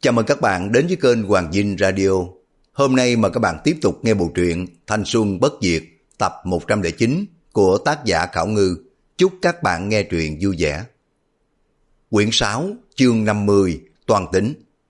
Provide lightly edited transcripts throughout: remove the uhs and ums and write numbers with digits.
Chào mừng các bạn đến với kênh Hoàng Dinh Radio. Hôm nay mời các bạn tiếp tục nghe bộ truyện Thanh Xuân Bất Diệt tập 109 của tác giả Khảo Ngư. Chúc các bạn nghe truyện vui vẻ. Quyển 6, chương 50, toàn tính.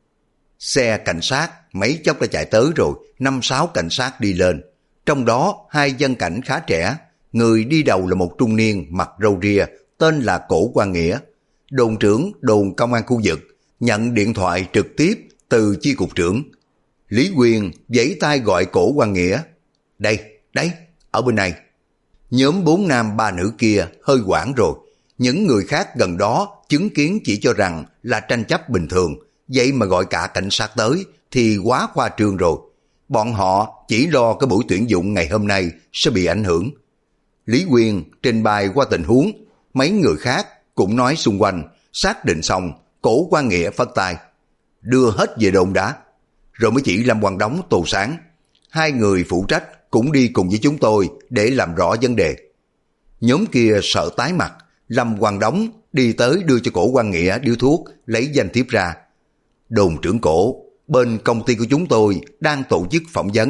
Xe cảnh sát mấy chốc đã chạy tới rồi, 5-6 cảnh sát đi lên. Trong đó 2 dân cảnh khá trẻ, người đi đầu là một trung niên mặc râu ria, tên là Cổ Quang Nghĩa, đồn trưởng đồn công an khu vực, nhận điện thoại trực tiếp từ chi cục trưởng. Lý Quyền giãy tay gọi Cổ Quang Nghĩa. Đây, ở bên này. Nhóm 4 nam 3 nữ kia hơi hoảng rồi. Những người khác gần đó chứng kiến chỉ cho rằng là tranh chấp bình thường, vậy mà gọi cả cảnh sát tới thì quá khoa trương rồi. Bọn họ chỉ lo cái buổi tuyển dụng ngày hôm nay sẽ bị ảnh hưởng. Lý Quyền trình bày qua tình huống, mấy người khác cũng nói xung quanh. Xác định xong, Cổ Quang Nghĩa phất tay, đưa hết về đồn đã. Rồi mới chỉ Lâm Quang Đống, Tô Sáng, 2 người phụ trách cũng đi cùng với chúng tôi để làm rõ vấn đề. Nhóm kia sợ tái mặt, Lâm Quang Đống đi tới đưa cho Cổ Quang Nghĩa điếu thuốc, lấy danh thiếp ra. Đồn trưởng Cổ, bên công ty của chúng tôi đang tổ chức phỏng vấn.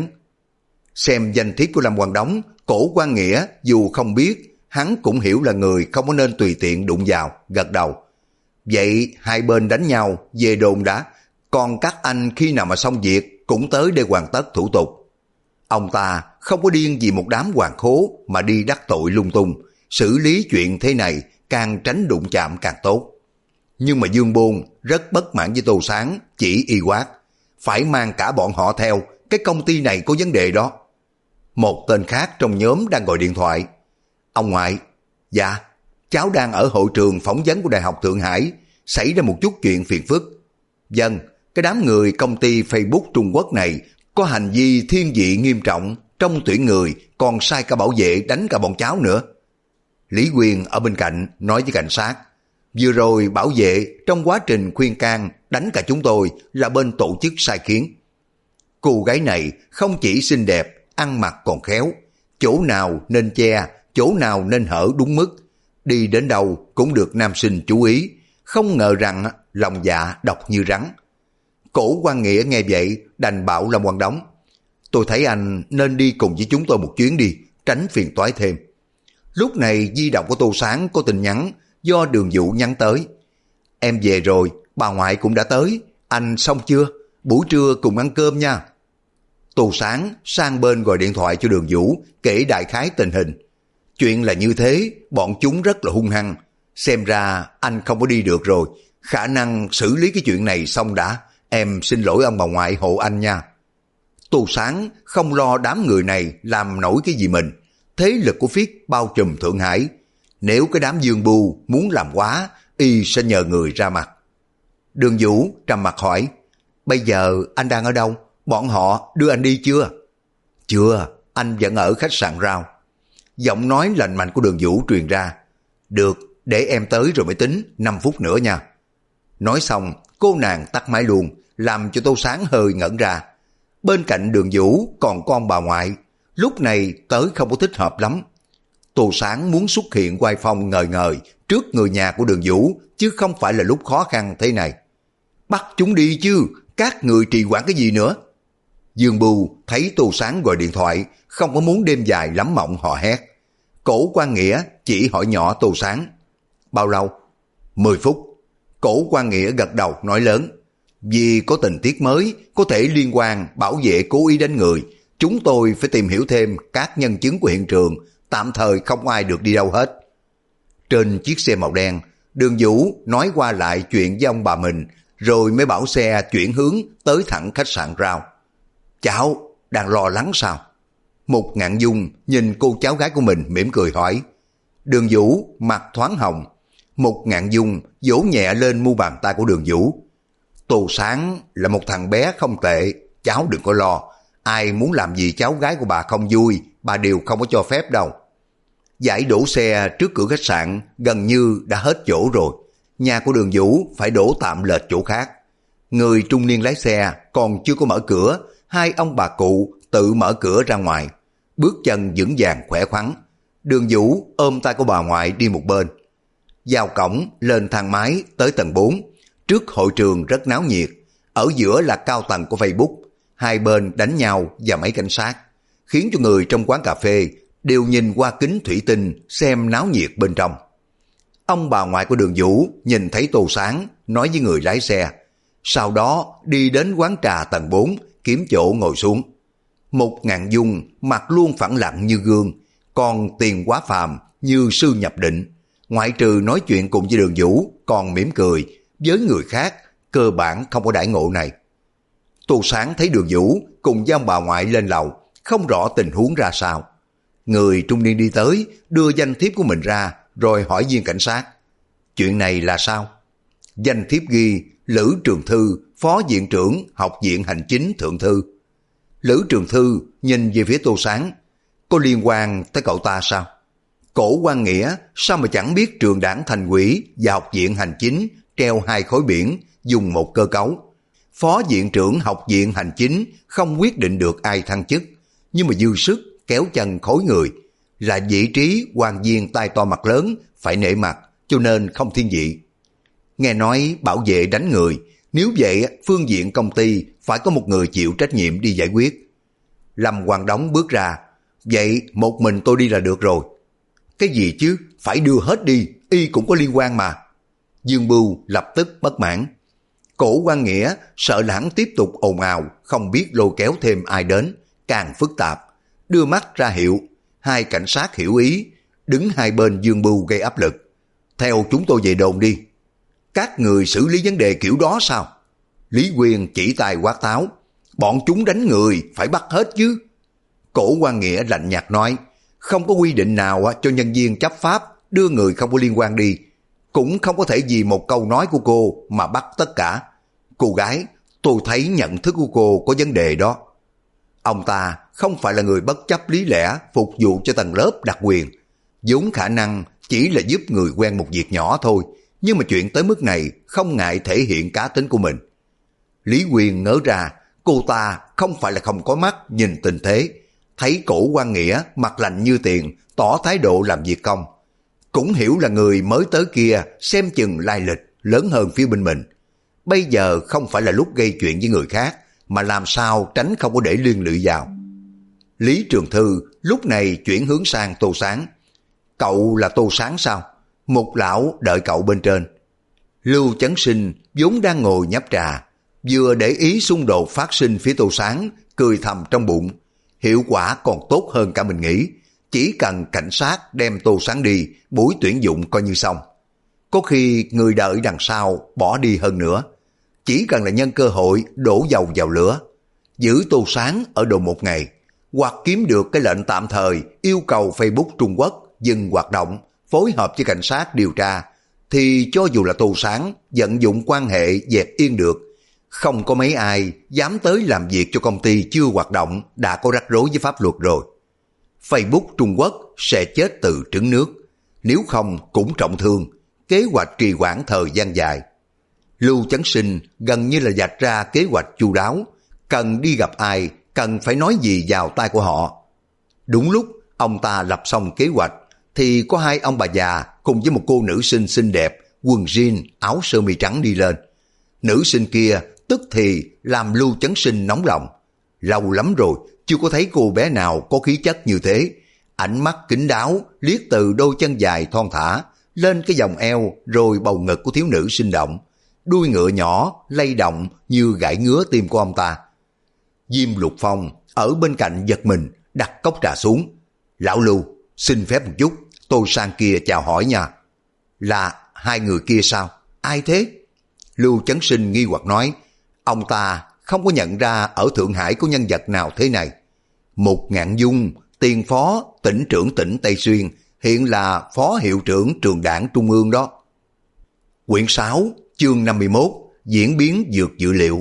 Xem danh thiếp của Lâm Quang Đống, Cổ Quang Nghĩa dù không biết, hắn cũng hiểu là người không có nên tùy tiện đụng vào, gật đầu. Vậy hai bên đánh nhau về đồn đã, còn các anh khi nào mà xong việc cũng tới để hoàn tất thủ tục. Ông ta không có điên vì một đám hoàng khố mà đi đắc tội lung tung, xử lý chuyện thế này càng tránh đụng chạm càng tốt. Nhưng mà Dương Bôn rất bất mãn với Tô Sáng, chỉ y quát, phải mang cả bọn họ theo, cái công ty này có vấn đề đó. Một tên khác trong nhóm đang gọi điện thoại. Ông ngoại, dạ, cháu đang ở hội trường phỏng vấn của Đại học Thượng Hải, xảy ra một chút chuyện phiền phức. Vâng, cái đám người công ty Facebook Trung Quốc này có hành vi thiên vị nghiêm trọng, trong tuyển người còn sai cả bảo vệ đánh cả bọn cháu nữa. Lý Quyền ở bên cạnh nói với cảnh sát, vừa rồi bảo vệ trong quá trình khuyên can đánh cả chúng tôi là bên tổ chức sai khiến. Cô gái này không chỉ xinh đẹp, ăn mặc còn khéo, chỗ nào nên che, chỗ nào nên hở đúng mức, đi đến đâu cũng được nam sinh chú ý, không ngờ rằng lòng dạ độc như rắn. Cổ Quang Nghĩa nghe vậy đành bảo Lâm Quang Đống, tôi thấy anh nên đi cùng với chúng tôi một chuyến đi, tránh phiền toái thêm. Lúc này di động của Tô Sáng có tin nhắn do Đường Vũ nhắn tới. Em về rồi, bà ngoại cũng đã tới, anh xong chưa? Buổi trưa cùng ăn cơm nha. Tô Sáng sang bên gọi điện thoại cho Đường Vũ kể đại khái tình hình. Chuyện là như thế, bọn chúng rất là hung hăng. Xem ra anh không có đi được rồi, khả năng xử lý cái chuyện này xong đã. Em xin lỗi ông bà ngoại hộ anh nha. Tô Sáng không lo đám người này làm nổi cái gì mình. Thế lực của Phiết bao trùm Thượng Hải. Nếu cái đám Dương Bưu muốn làm quá, y sẽ nhờ người ra mặt. Đường Vũ trầm mặt hỏi, bây giờ anh đang ở đâu? Bọn họ đưa anh đi chưa? Chưa, anh vẫn ở khách sạn Rao. Giọng nói lạnh mạnh của Đường Vũ truyền ra. Được, để em tới rồi mới tính, 5 phút nữa nha. Nói xong, cô nàng tắt máy luôn, làm cho Tô Sáng hơi ngẩn ra. Bên cạnh Đường Vũ còn con bà ngoại, lúc này tới không có thích hợp lắm. Tô Sáng muốn xuất hiện oai phong ngời ngời trước người nhà của Đường Vũ, chứ không phải là lúc khó khăn thế này. Bắt chúng đi chứ, các người trì hoãn cái gì nữa? Dương Bưu thấy Tô Sáng gọi điện thoại, không có muốn đêm dài lắm mộng họ hét. Cổ Quang Nghĩa chỉ hỏi nhỏ Tô Sáng, bao lâu? 10 phút. Cổ Quang Nghĩa gật đầu nói lớn, vì có tình tiết mới, có thể liên quan bảo vệ cố ý đánh người, chúng tôi phải tìm hiểu thêm các nhân chứng của hiện trường, tạm thời không ai được đi đâu hết. Trên chiếc xe màu đen, Đường Vũ nói qua lại chuyện với ông bà mình, rồi mới bảo xe chuyển hướng tới thẳng khách sạn Rao. Cháu đang lo lắng sao? Mục Ngạn Dung nhìn cô cháu gái của mình mỉm cười hỏi. Đường Vũ mặt thoáng hồng. Mục Ngạn Dung vỗ nhẹ lên mu bàn tay của Đường Vũ. Tô Sáng là một thằng bé không tệ, cháu đừng có lo. Ai muốn làm gì cháu gái của bà không vui, bà đều không có cho phép đâu. Giải đổ xe trước cửa khách sạn gần như đã hết chỗ rồi. Nhà của Đường Vũ phải đổ tạm lệch chỗ khác. Người trung niên lái xe còn chưa có mở cửa, 2 ông bà cụ tự mở cửa ra ngoài. Bước chân vững vàng khỏe khoắn. Đường Vũ ôm tay của bà ngoại đi một bên. Vào cổng lên thang máy tới tầng 4. Trước hội trường rất náo nhiệt. ở giữa là cao tầng của Facebook, hai bên đánh nhau và mấy cảnh sát, khiến cho người trong quán cà phê đều nhìn qua kính thủy tinh xem náo nhiệt bên trong. Ông bà ngoại của Đường Vũ nhìn thấy Tô Sáng, nói với người lái xe, sau đó đi đến quán trà tầng 4 kiếm chỗ ngồi xuống. Một Ngạn Dung mặt luôn phẳng lặng như gương, còn Tiền Quá Phàm như sư nhập định, ngoại trừ nói chuyện cùng với Đường Vũ còn mỉm cười, với người khác cơ bản không có đãi ngộ này. Tô Sáng thấy Đường Vũ cùng với ông bà ngoại lên lầu, không rõ tình huống ra sao. Người trung niên đi tới, đưa danh thiếp của mình ra, rồi hỏi viên cảnh sát, chuyện này là sao? Danh thiếp ghi Lữ Trường Thư, Phó Viện trưởng Học viện Hành chính Thượng Thư. Lữ Trường Thư nhìn về phía Tô Sáng, có liên quan tới cậu ta sao? Cổ Quang Nghĩa sao mà chẳng biết trường đảng thành ủy và Học viện Hành chính treo hai khối biển dùng một cơ cấu. Phó Viện trưởng Học viện Hành chính không quyết định được ai thăng chức, nhưng mà dư sức kéo chân khối người, là vị trí quan viên tai to mặt lớn, phải nể mặt, cho nên không thiên vị. Nghe nói bảo vệ đánh người, nếu vậy phương diện công ty phải có một người chịu trách nhiệm đi giải quyết. Lâm Quang Đống bước ra, vậy một mình tôi đi là được rồi. Cái gì chứ, phải đưa hết đi, y cũng có liên quan mà. Dương Bưu lập tức bất mãn. Cổ Quang Nghĩa sợ là hắn tiếp tục ồn ào, không biết lôi kéo thêm ai đến, càng phức tạp. Đưa mắt ra hiệu, hai cảnh sát hiểu ý, đứng hai bên Dương Bưu gây áp lực. Theo chúng tôi về đồn đi. Các người xử lý vấn đề kiểu đó sao? Lý Quyên chỉ tay quát tháo, bọn chúng đánh người phải bắt hết chứ. Cổ Quang Nghĩa lạnh nhạt nói, không có quy định nào cho nhân viên chấp pháp đưa người không có liên quan đi, cũng không có thể vì một câu nói của cô mà bắt tất cả. Cô gái, tôi thấy nhận thức của cô có vấn đề đó. Ông ta không phải là người bất chấp lý lẽ phục vụ cho tầng lớp đặc quyền, vốn khả năng chỉ là giúp người quen một việc nhỏ thôi, nhưng mà chuyện tới mức này không ngại thể hiện cá tính của mình. Lý Quyên ngỡ ra, cô ta không phải là không có mắt nhìn tình thế, thấy Cổ Quang Nghĩa mặt lạnh như tiền, tỏ thái độ làm việc công. Cũng hiểu là người mới tới kia xem chừng lai lịch lớn hơn phía bên mình. Bây giờ không phải là lúc gây chuyện với người khác, mà làm sao tránh không có để liên lụy vào. Lý Trường Thư lúc này chuyển hướng sang Tô Sáng. Cậu là Tô Sáng sao? Một lão đợi cậu bên trên. Lưu Chấn Sinh vốn đang ngồi nhấp trà, vừa để ý xung đột phát sinh phía Tô Sáng, cười thầm trong bụng. Hiệu quả còn tốt hơn cả mình nghĩ. Chỉ cần cảnh sát đem Tô Sáng đi, buổi tuyển dụng coi như xong. Có khi người đợi đằng sau bỏ đi hơn nữa. Chỉ cần là nhân cơ hội đổ dầu vào lửa, giữ Tô Sáng ở đồn một ngày, hoặc kiếm được cái lệnh tạm thời yêu cầu Facebook Trung Quốc dừng hoạt động, phối hợp với cảnh sát điều tra, thì cho dù là Tô Sáng vận dụng quan hệ dẹp yên được, không có mấy ai dám tới làm việc cho công ty chưa hoạt động đã có rắc rối với pháp luật rồi. Facebook Trung Quốc sẽ chết từ trứng nước, nếu không cũng trọng thương, kế hoạch trì hoãn thời gian dài. Lưu Chấn Sinh gần như là vạch ra kế hoạch chu đáo, cần đi gặp ai, cần phải nói gì vào tai của họ. Đúng lúc ông ta lập xong kế hoạch, thì có hai ông bà già cùng với một cô nữ sinh xinh đẹp, quần jean, áo sơ mi trắng đi lên. Nữ sinh kia tức thì làm Lưu Chấn Sinh nóng lòng. Lâu lắm rồi, chưa có thấy cô bé nào có khí chất như thế. Ánh mắt kín đáo, liếc từ đôi chân dài thon thả, lên cái vòng eo rồi bầu ngực của thiếu nữ sinh động. Đuôi ngựa nhỏ, lay động như gãi ngứa tim của ông ta. Diêm Lục Phong ở bên cạnh giật mình, đặt cốc trà xuống. Lão Lưu, xin phép một chút, tôi sang kia chào hỏi nha. Là hai người kia sao? Ai thế? Lưu Chấn Sinh nghi hoặc nói, ông ta không có nhận ra ở Thượng Hải có nhân vật nào thế này. Một Ngạn Dung, tiền phó tỉnh trưởng tỉnh Tây Xuyên, hiện là phó hiệu trưởng trường đảng Trung ương đó. Quyển 6, chương 51, diễn biến dược dữ liệu.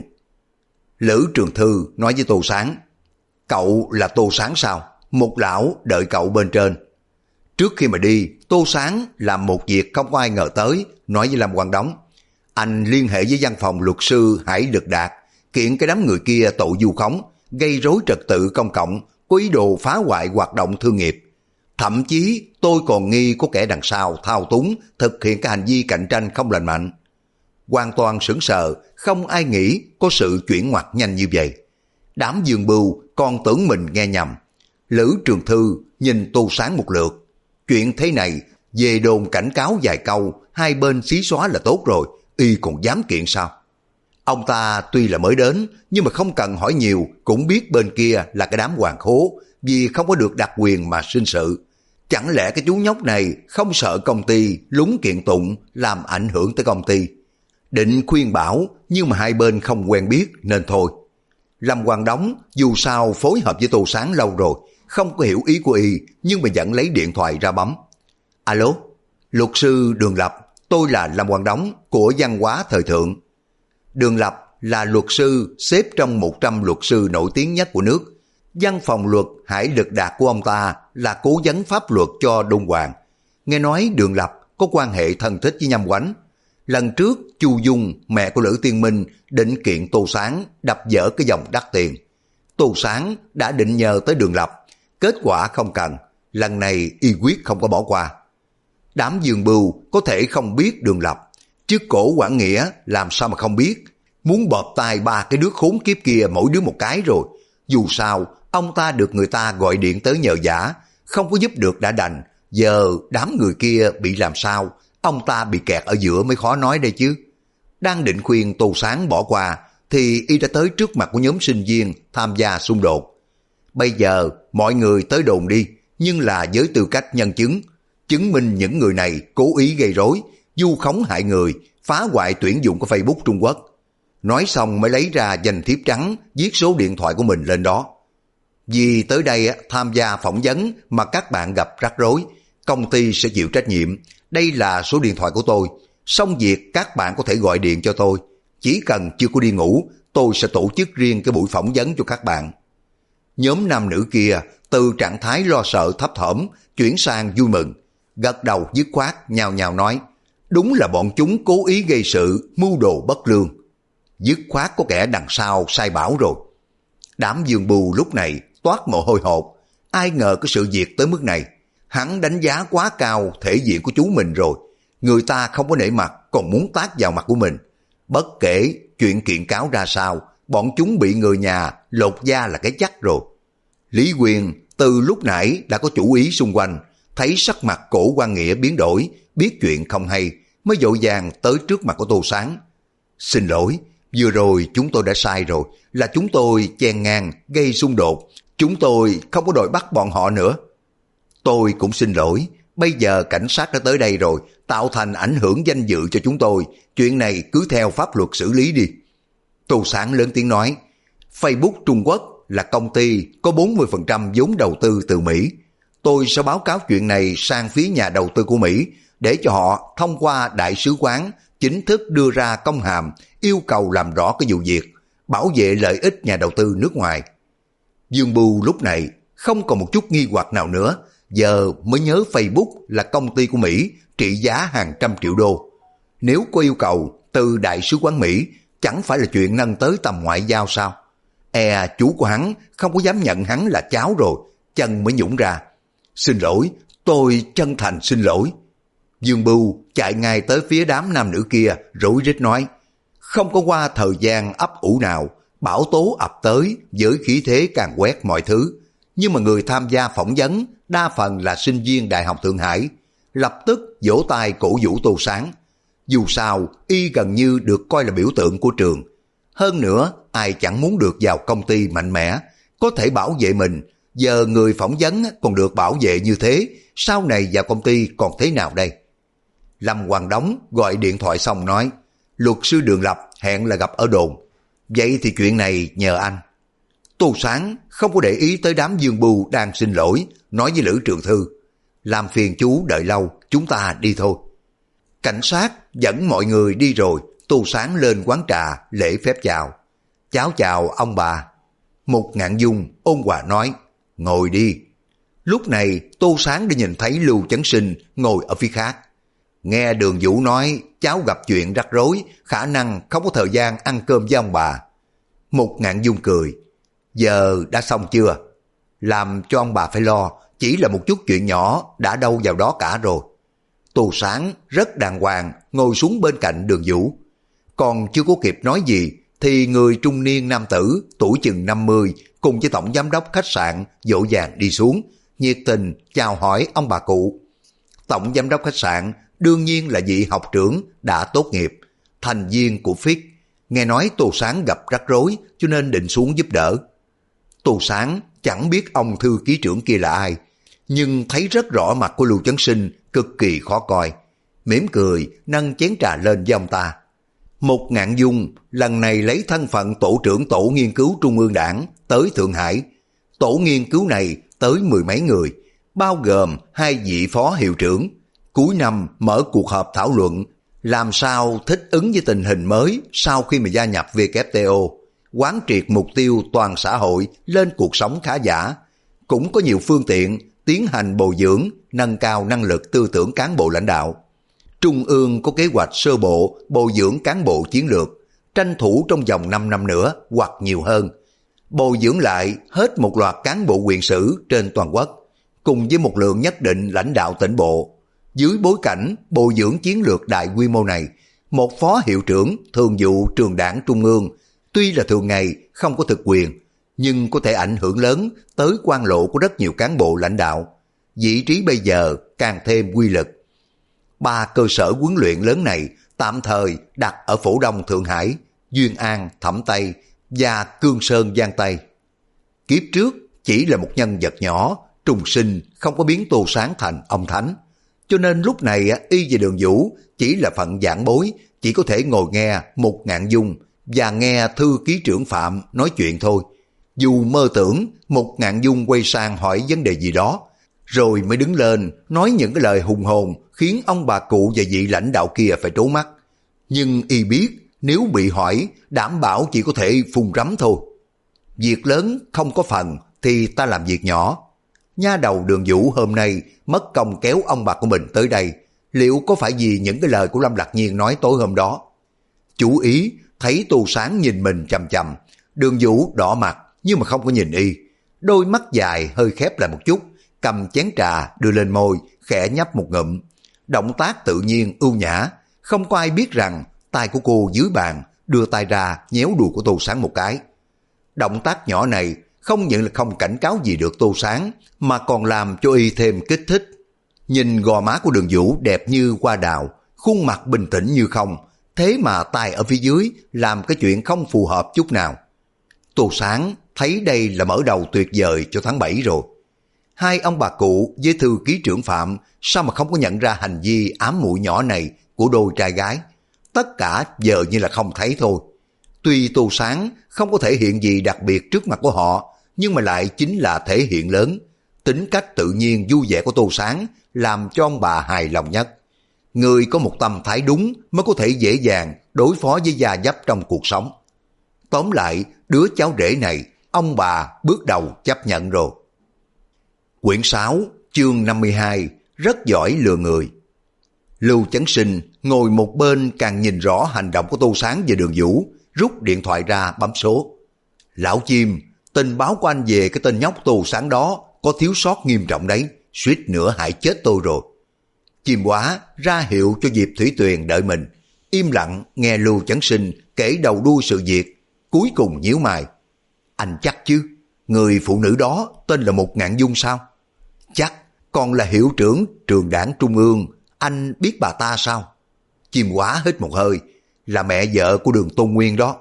Lữ Trường Thư nói với Tô Sáng, cậu là Tô Sáng sao? Một lão đợi cậu bên trên. Trước khi mà đi, Tô Sáng làm một việc không có ai ngờ tới, nói với Lâm Quang Đống, anh liên hệ với văn phòng luật sư Hải Lực Đạt, kiện cái đám người kia tội vu khống, gây rối trật tự công cộng, có ý đồ phá hoại hoạt động thương nghiệp. Thậm chí tôi còn nghi có kẻ đằng sau thao túng thực hiện cái hành vi cạnh tranh không lành mạnh. Hoàn toàn sững sờ, không ai nghĩ có sự chuyển ngoặt nhanh như vậy. Đám Dương Bưu còn tưởng mình nghe nhầm. Lữ Trường Thư nhìn Tô Sáng một lượt. Chuyện thế này, về đồn cảnh cáo vài câu, hai bên xí xóa là tốt rồi, y còn dám kiện sao? Ông ta tuy là mới đến, nhưng mà không cần hỏi nhiều, cũng biết bên kia là cái đám hoàng khố, vì không có được đặc quyền mà sinh sự. Chẳng lẽ cái chú nhóc này không sợ công ty lúng kiện tụng làm ảnh hưởng tới công ty? Định khuyên bảo, nhưng mà hai bên không quen biết nên thôi. Lâm Quang Đống dù sao phối hợp với Tô Sáng lâu rồi, không có hiểu ý của y, nhưng mà vẫn lấy điện thoại ra bấm. Alo, luật sư Đường Lập, tôi là Lâm Quang Đống của Văn hóa Thời Thượng. Đường Lập là luật sư xếp trong 100 luật sư nổi tiếng nhất của nước. Văn phòng luật Hải Lực Đạt của ông ta là cố vấn pháp luật cho Đôn Hoàng. Nghe nói Đường Lập có quan hệ thân thích với Nhâm Quánh. Lần trước Chu Dung, mẹ của Lữ Tiên Minh, định kiện Tô Sáng đập vỡ cái dòng đắt tiền. Tô Sáng đã định nhờ tới Đường Lập, kết quả không cần, lần này y quyết không có bỏ qua. Đám Dương Bưu có thể không biết Đường Lập, chứ cổ Quảng Nghĩa làm sao mà không biết, muốn bợp tai ba cái đứa khốn kiếp kia mỗi đứa một cái rồi. Dù sao, ông ta được người ta gọi điện tới nhờ vả, không có giúp được đã đành, giờ đám người kia bị làm sao, ông ta bị kẹt ở giữa mới khó nói đây chứ. Đang định khuyên Tô Sáng bỏ qua, thì y đã tới trước mặt của nhóm sinh viên tham gia xung đột. Bây giờ mọi người tới đồn đi, nhưng là với tư cách nhân chứng, chứng minh những người này cố ý gây rối, vu khống hại người, phá hoại tuyển dụng của Facebook Trung Quốc. Nói xong mới lấy ra danh thiếp trắng, viết số điện thoại của mình lên đó. Vì tới đây tham gia phỏng vấn mà các bạn gặp rắc rối, công ty sẽ chịu trách nhiệm. Đây là số điện thoại của tôi, xong việc các bạn có thể gọi điện cho tôi. Chỉ cần chưa có đi ngủ, tôi sẽ tổ chức riêng cái buổi phỏng vấn cho các bạn. Nhóm nam nữ kia từ trạng thái lo sợ thấp thỏm chuyển sang vui mừng, gật đầu dứt khoát nhào nhào nói, đúng là bọn chúng cố ý gây sự, mưu đồ bất lương. Dứt khoát có kẻ đằng sau sai bảo rồi. Đám Dương Bưu lúc này toát mồ hôi hột, ai ngờ cái sự việc tới mức này. Hắn đánh giá quá cao thể diện của chú mình rồi, người ta không có nể mặt còn muốn tát vào mặt của mình. Bất kể chuyện kiện cáo ra sao, bọn chúng bị người nhà lột da là cái chắc rồi. Lý Quyền từ lúc nãy đã có chủ ý xung quanh, thấy sắc mặt cổ Quan Nghĩa biến đổi, biết chuyện không hay, mới vội vàng tới trước mặt của Tô Sáng. Xin lỗi, vừa rồi chúng tôi đã sai rồi, là chúng tôi chen ngang gây xung đột, chúng tôi không có đòi bắt bọn họ nữa. Tôi cũng xin lỗi, bây giờ cảnh sát đã tới đây rồi, tạo thành ảnh hưởng danh dự cho chúng tôi, chuyện này cứ theo pháp luật xử lý đi. Tô Sáng lớn tiếng nói, Facebook Trung Quốc là công ty có 40% vốn đầu tư từ Mỹ. Tôi sẽ báo cáo chuyện này sang phía nhà đầu tư của Mỹ, để cho họ thông qua đại sứ quán chính thức đưa ra công hàm yêu cầu làm rõ cái vụ việc, bảo vệ lợi ích nhà đầu tư nước ngoài. Dương Bưu lúc này không còn một chút nghi hoặc nào nữa, giờ mới nhớ Facebook là công ty của Mỹ trị giá hàng trăm triệu đô. Nếu có yêu cầu từ đại sứ quán Mỹ, chẳng phải là chuyện nâng tới tầm ngoại giao sao? Chú của hắn không có dám nhận hắn là cháu rồi, chân mới nhũng ra. Xin lỗi, tôi chân thành xin lỗi. Dương Bưu chạy ngay tới phía đám nam nữ kia, rối rít nói, không có qua thời gian ấp ủ nào, bão tố ập tới với khí thế càn quét mọi thứ. Nhưng mà người tham gia phỏng vấn đa phần là sinh viên Đại học Thượng Hải, lập tức vỗ tay cổ vũ Tô Sáng. Dù sao, y gần như được coi là biểu tượng của trường. Hơn nữa, ai chẳng muốn được vào công ty mạnh mẽ, có thể bảo vệ mình. Giờ người phỏng vấn còn được bảo vệ như thế, sau này vào công ty còn thế nào đây? Lâm Quang Đống gọi điện thoại xong nói, luật sư Đường Lập hẹn là gặp ở đồn. Vậy thì chuyện này nhờ anh. Tô Sáng không có để ý tới đám Dương Bưu đang xin lỗi, nói với Lữ Trường Thư, làm phiền chú đợi lâu, chúng ta đi thôi. Cảnh sát dẫn mọi người đi rồi, Tô Sáng lên quán trà lễ phép chào. Cháu chào ông bà. Một Ngạn Dung ôn hòa nói, ngồi đi. Lúc này Tô Sáng đã nhìn thấy Lưu Chấn Sinh ngồi ở phía khác. Nghe Đường Vũ nói cháu gặp chuyện rắc rối, khả năng không có thời gian ăn cơm với ông bà. Một Ngạn Dung cười, giờ đã xong chưa? Làm cho ông bà phải lo, chỉ là một chút chuyện nhỏ đã đâu vào đó cả rồi. Tô Sáng rất đàng hoàng ngồi xuống bên cạnh Đường Vũ. Còn chưa có kịp nói gì thì người trung niên nam tử tuổi chừng 50 cùng với tổng giám đốc khách sạn dỗ dàng đi xuống, nhiệt tình chào hỏi ông bà cụ. Tổng giám đốc khách sạn đương nhiên là vị học trưởng đã tốt nghiệp, thành viên của FIT. Nghe nói Tô Sáng gặp rắc rối cho nên định xuống giúp đỡ. Tô Sáng chẳng biết ông thư ký trưởng kia là ai, nhưng thấy rất rõ mặt của Lưu Chấn Sinh cực kỳ khó coi. Mỉm cười nâng chén trà lên với ông ta. Một Ngạn Dung lần này lấy thân phận tổ trưởng tổ nghiên cứu Trung ương Đảng tới Thượng Hải. Tổ nghiên cứu này tới 10 mấy người, bao gồm 2 vị phó hiệu trưởng. Cuối năm mở cuộc họp thảo luận làm sao thích ứng với tình hình mới sau khi mà gia nhập WTO, quán triệt mục tiêu toàn xã hội lên cuộc sống khá giả. Cũng có nhiều phương tiện tiến hành bồi dưỡng, nâng cao năng lực tư tưởng cán bộ lãnh đạo. Trung ương có kế hoạch sơ bộ bồi dưỡng cán bộ chiến lược, tranh thủ trong vòng 5 năm nữa hoặc nhiều hơn. Bồi dưỡng lại hết một loạt cán bộ quyền sử trên toàn quốc, cùng với một lượng nhất định lãnh đạo tỉnh bộ. Dưới bối cảnh bồi dưỡng chiến lược đại quy mô này, một phó hiệu trưởng thường vụ trường đảng trung ương, tuy là thường ngày không có thực quyền, nhưng có thể ảnh hưởng lớn tới quan lộ của rất nhiều cán bộ lãnh đạo. Vị trí bây giờ càng thêm quy lực. 3 cơ sở huấn luyện lớn này tạm thời đặt ở Phổ Đông Thượng Hải, Duyên An, Thẩm Tây và Cương Sơn Giang Tây. Kiếp trước chỉ là một nhân vật nhỏ, trùng sinh không có biến Tô Sáng thành ông thánh. Cho nên lúc này y về Đường Vũ chỉ là phận giảng bối, chỉ có thể ngồi nghe một Ngạn Dung và nghe thư ký trưởng Phạm nói chuyện thôi. Dù mơ tưởng một Ngạn Dung quay sang hỏi vấn đề gì đó, rồi mới đứng lên nói những cái lời hùng hồn khiến ông bà cụ và vị lãnh đạo kia phải trố mắt. Nhưng y biết nếu bị hỏi đảm bảo chỉ có thể phun rắm thôi. Việc lớn không có phần thì ta làm việc nhỏ. Nha đầu Đường Vũ hôm nay mất công kéo ông bà của mình tới đây, liệu có phải vì những cái lời của Lâm Lạc Nhiên nói tối hôm đó? Chú ý thấy Tô Sáng nhìn mình chằm chằm, Đường Vũ đỏ mặt nhưng mà không có nhìn y. Đôi mắt dài hơi khép lại một chút, cầm chén trà đưa lên môi, khẽ nhấp một ngụm. Động tác tự nhiên ưu nhã, không có ai biết rằng tay của cô dưới bàn đưa tay ra nhéo đùi của Tô Sáng một cái. Động tác nhỏ này không những là không cảnh cáo gì được Tô Sáng, mà còn làm cho y thêm kích thích. Nhìn gò má của Đường Vũ đẹp như hoa đào, khuôn mặt bình tĩnh như không, thế mà tay ở phía dưới làm cái chuyện không phù hợp chút nào. Tô Sáng thấy đây là mở đầu tuyệt vời cho tháng 7 rồi. Hai ông bà cụ với thư ký trưởng Phạm sao mà không có nhận ra hành vi ám muội nhỏ này của đôi trai gái. Tất cả giờ như là không thấy thôi. Tuy Tô Sáng không có thể hiện gì đặc biệt trước mặt của họ, nhưng mà lại chính là thể hiện lớn. Tính cách tự nhiên vui vẻ của Tô Sáng làm cho ông bà hài lòng nhất. Người có một tâm thái đúng mới có thể dễ dàng đối phó với gia dấp trong cuộc sống. Tóm lại, đứa cháu rể này, ông bà bước đầu chấp nhận rồi. Quyển 6, chương 52, rất giỏi lừa người. Lưu Chấn Sinh ngồi một bên càng nhìn rõ hành động của Tô Sáng và Đường Vũ, rút điện thoại ra bấm số. Lão Chim, tình báo của anh về cái tên nhóc Tô Sáng đó có thiếu sót nghiêm trọng đấy, suýt nữa hại chết tôi rồi. Chim Quá ra hiệu cho Diệp Thủy Tuyền đợi mình, im lặng nghe Lưu Chấn Sinh kể đầu đuôi sự việc, cuối cùng nhíu mày. Anh chắc chứ, người phụ nữ đó tên là Một Ngạn Dung sao? Chắc, còn là hiệu trưởng trường đảng trung ương, anh biết bà ta sao? Chim Quá hít một hơi, là mẹ vợ của Đường Tôn Nguyên đó.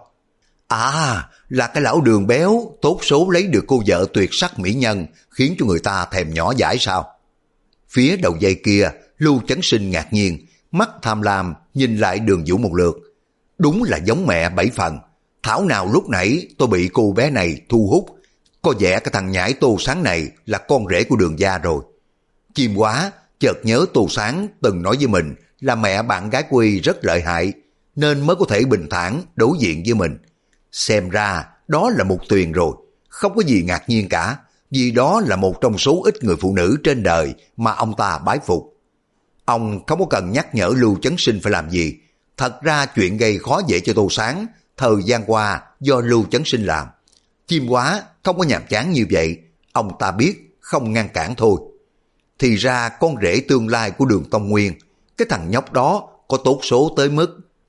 À, là cái lão Đường béo tốt số lấy được cô vợ tuyệt sắc mỹ nhân, khiến cho người ta thèm nhỏ dãi sao? Phía đầu dây kia, Lưu Chấn Sinh ngạc nhiên, mắt tham lam nhìn lại Đường Vũ một lượt. Đúng là giống mẹ 7 phần. Thảo nào lúc nãy tôi bị cô bé này thu hút, có vẻ cái thằng nhãi Tô Sáng này là con rể của Đường gia rồi. Chim Quá chợt nhớ Tô Sáng từng nói với mình là mẹ bạn gái của y rất lợi hại, nên mới có thể bình thản đối diện với mình. Xem ra đó là Mục Tuyền rồi, không có gì ngạc nhiên cả, vì đó là một trong số ít người phụ nữ trên đời mà ông ta bái phục. Ông không có cần nhắc nhở Lưu Chấn Sinh phải làm gì. Thật ra chuyện gây khó dễ cho Tô Sáng thời gian qua do Lưu Chấn Sinh làm. Chim Quá không có nhàm chán như vậy, ông ta biết không ngăn cản thôi. Thì ra con rể tương lai của Đường Tông Nguyên, cái thằng nhóc đó có tốt số tới mức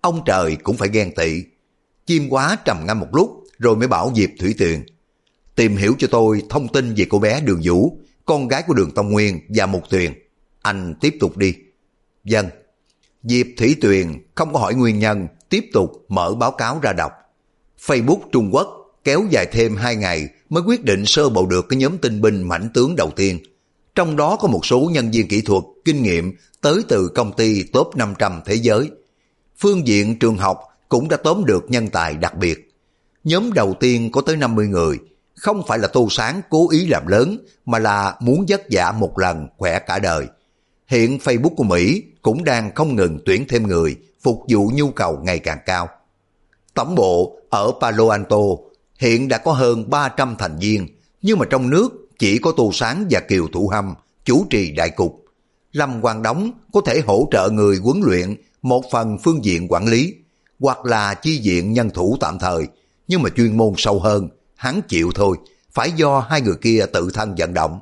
ông trời cũng phải ghen tị. Chim Quá trầm ngâm một lúc rồi mới bảo Diệp Thủy Tuyền: tìm hiểu cho tôi thông tin về cô bé Đường Vũ, con gái của Đường Tông Nguyên và Mục Tuyền. Anh tiếp tục đi. Vâng. Diệp Thủy Tuyền không có hỏi nguyên nhân, tiếp tục mở báo cáo ra đọc. Facebook Trung Quốc kéo dài thêm 2 ngày mới quyết định sơ bộ được cái nhóm tinh binh mãnh tướng đầu tiên. Trong đó có một số nhân viên kỹ thuật, kinh nghiệm tới từ công ty top 500 thế giới. Phương diện trường học cũng đã tóm được nhân tài đặc biệt. Nhóm đầu tiên có tới 50 người, không phải là Tô Sáng cố ý làm lớn, mà là muốn vất vả một lần khỏe cả đời. Hiện Facebook của Mỹ cũng đang không ngừng tuyển thêm người, phục vụ nhu cầu ngày càng cao. Tổng bộ ở Palo Alto hiện đã có hơn 300 thành viên, nhưng mà trong nước chỉ có Tô Sáng và Kiều Thủ Hâm chủ trì đại cục. Lâm Quang Đống có thể hỗ trợ người huấn luyện một phần phương diện quản lý, hoặc là chi viện nhân thủ tạm thời, nhưng mà chuyên môn sâu hơn, hắn chịu thôi, phải do hai người kia tự thân vận động.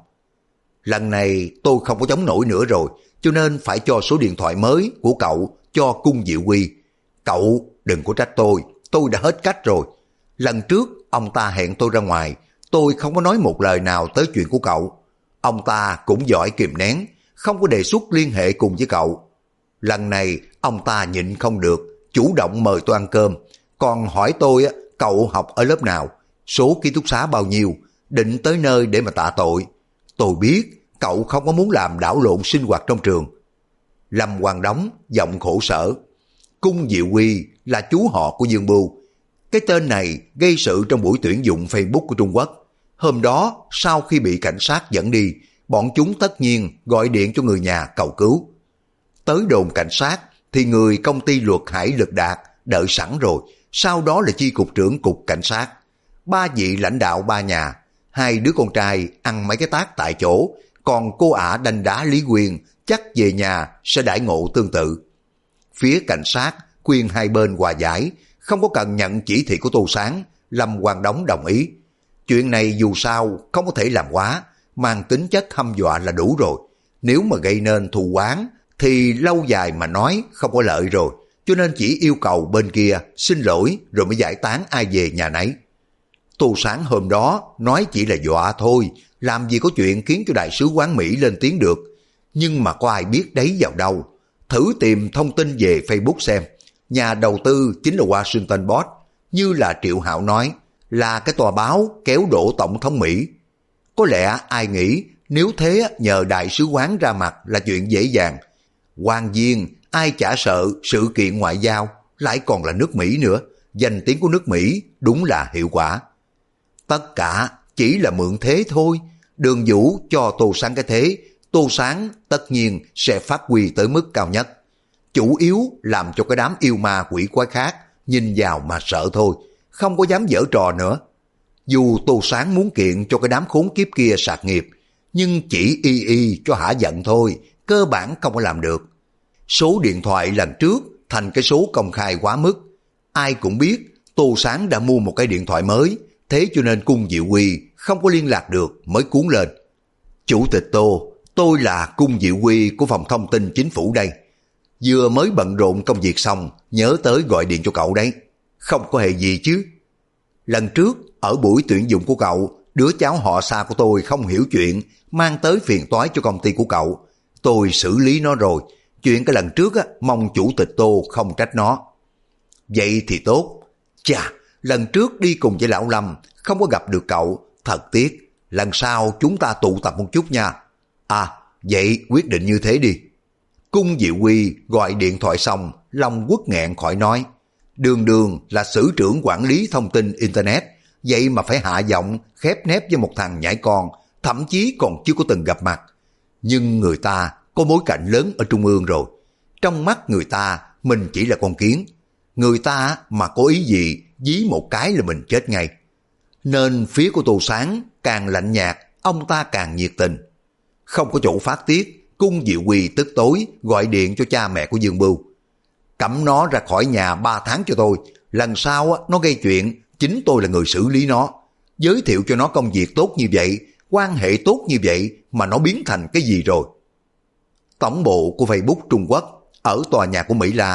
Lần này tôi không có chống nổi nữa rồi, cho nên phải cho số điện thoại mới của cậu cho Cung Diệu Huy. Cậu đừng có trách tôi đã hết cách rồi. Lần trước ông ta hẹn tôi ra ngoài, tôi không có nói một lời nào tới chuyện của cậu. Ông ta cũng giỏi kìm nén, không có đề xuất liên hệ cùng với cậu. Lần này ông ta nhịn không được, chủ động mời tôi ăn cơm, còn hỏi tôi cậu học ở lớp nào, số ký túc xá bao nhiêu, định tới nơi để mà tạ tội. Tôi biết cậu không có muốn làm đảo lộn sinh hoạt trong trường. Lâm Quang Đống giọng khổ sở. Cung Diệu Huy là chú họ của Dương Bưu. Cái tên này gây sự trong buổi tuyển dụng Facebook của Trung Quốc. Hôm đó sau khi bị cảnh sát dẫn đi, bọn chúng tất nhiên gọi điện cho người nhà cầu cứu. Tới đồn cảnh sát thì người công ty luật Hải Lực Đạt đợi sẵn rồi, sau đó là chi cục trưởng cục cảnh sát. 3 vị lãnh đạo 3 nhà, 2 đứa con trai ăn mấy cái tát tại chỗ, còn cô ả đanh đá Lý Quyên chắc về nhà sẽ đãi ngộ tương tự. Phía cảnh sát khuyên hai bên hòa giải, không có cần nhận chỉ thị của Tô Sáng. Lâm Quang Đống đồng ý. Chuyện này dù sao không có thể làm quá, mang tính chất hăm dọa là đủ rồi. Nếu mà gây nên thù oán thì lâu dài mà nói không có lợi rồi, cho nên chỉ yêu cầu bên kia xin lỗi rồi mới giải tán ai về nhà nấy. Tô Sáng hôm đó nói chỉ là dọa thôi, làm gì có chuyện khiến cho đại sứ quán Mỹ lên tiếng được. Nhưng mà có ai biết đấy vào đâu. Thử tìm thông tin về Facebook xem. Nhà đầu tư chính là Washington Post, như là Triệu Hạo nói, là cái tòa báo kéo đổ tổng thống Mỹ. Có lẽ ai nghĩ nếu thế nhờ đại sứ quán ra mặt là chuyện dễ dàng. Quan viên ai chả sợ sự kiện ngoại giao, lại còn là nước Mỹ nữa. Danh tiếng của nước Mỹ đúng là hiệu quả. Tất cả chỉ là mượn thế thôi. Đường Vũ cho Tô Sáng cái thế, Tô Sáng tất nhiên sẽ phát huy tới mức cao nhất. Chủ yếu làm cho cái đám yêu ma quỷ quái khác nhìn vào mà sợ thôi, không có dám giở trò nữa. Dù Tô Sáng muốn kiện cho cái đám khốn kiếp kia sạc nghiệp, nhưng chỉ y cho hả giận thôi, cơ bản không có làm được. Số điện thoại lần trước thành cái số công khai quá mức. Ai cũng biết Tô Sáng đã mua một cái điện thoại mới, thế cho nên Cung Diệu Huy không có liên lạc được mới cuốn lên. Chủ tịch Tô, tôi là Cung Diệu Huy của phòng thông tin chính phủ đây. Vừa mới bận rộn công việc xong, nhớ tới gọi điện cho cậu đấy. Không có hề gì chứ. Lần trước, ở buổi tuyển dụng của cậu, đứa cháu họ xa của tôi không hiểu chuyện, mang tới phiền toái cho công ty của cậu. Tôi xử lý nó rồi. Chuyện cái lần trước, mong chủ tịch Tô không trách nó. Vậy thì tốt. Chà, lần trước đi cùng với Lão Lâm, không có gặp được cậu, thật tiếc. Lần sau chúng ta tụ tập một chút nha. À, vậy quyết định như thế đi. Cung Diệu Huy gọi điện thoại xong, lòng quất nghẹn khỏi nói. Đường là sử trưởng quản lý thông tin Internet, vậy mà phải hạ giọng khép nép với một thằng nhãi con, thậm chí còn chưa có từng gặp mặt. Nhưng người ta có bối cảnh lớn ở Trung ương rồi. Trong mắt người ta, mình chỉ là con kiến. Người ta mà có ý gì, dí một cái là mình chết ngay. Nên phía của Tô Sáng càng lạnh nhạt, ông ta càng nhiệt tình. Không có chỗ phát tiết, Cung Diệu Huy tức tối gọi điện cho cha mẹ của Dương Bưu. Cấm nó ra khỏi nhà 3 tháng cho tôi. Lần sau nó gây chuyện, chính tôi là người xử lý nó. Giới thiệu cho nó công việc tốt như vậy, quan hệ tốt như vậy mà nó biến thành cái gì rồi. Tổng bộ của Facebook Trung Quốc ở tòa nhà của Mỹ La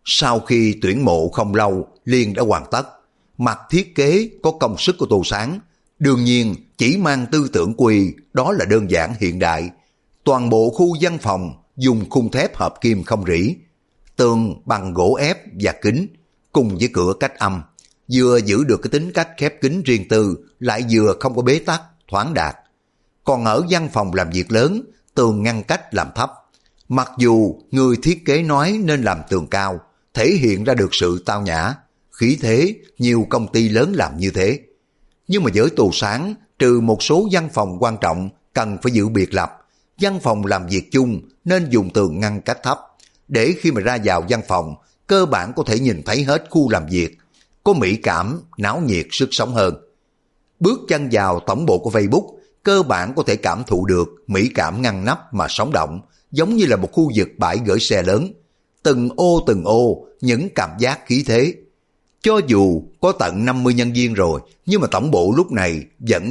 Sau khi tuyển mộ không lâu liền đã hoàn tất. Mặt thiết kế có công sức của Tô Sáng, đương nhiên chỉ mang tư tưởng quy, đó là đơn giản hiện đại. Toàn bộ khu văn phòng dùng khung thép hợp kim không rỉ, tường bằng gỗ ép và kính, cùng với cửa cách âm, vừa giữ được cái tính cách khép kín riêng tư, lại vừa không có bế tắc, thoáng đạt. Còn ở văn phòng làm việc lớn, tường ngăn cách làm thấp. Mặc dù người thiết kế nói nên làm tường cao, thể hiện ra được sự tao nhã, khí thế, nhiều công ty lớn làm như thế. Nhưng mà với Tô Sáng, trừ một số văn phòng quan trọng cần phải giữ biệt lập, văn phòng làm việc chung nên dùng tường ngăn cách thấp, để khi mà ra vào văn phòng, cơ bản có thể nhìn thấy hết khu làm việc, có mỹ cảm, náo nhiệt, sức sống hơn. Bước chân vào tổng bộ của Facebook, cơ bản có thể cảm thụ được mỹ cảm ngăn nắp mà sống động, giống như là một khu vực bãi gửi xe lớn. Từng ô, những cảm giác khí thế. Cho dù có tận 50 nhân viên rồi, nhưng mà tổng bộ lúc này vẫn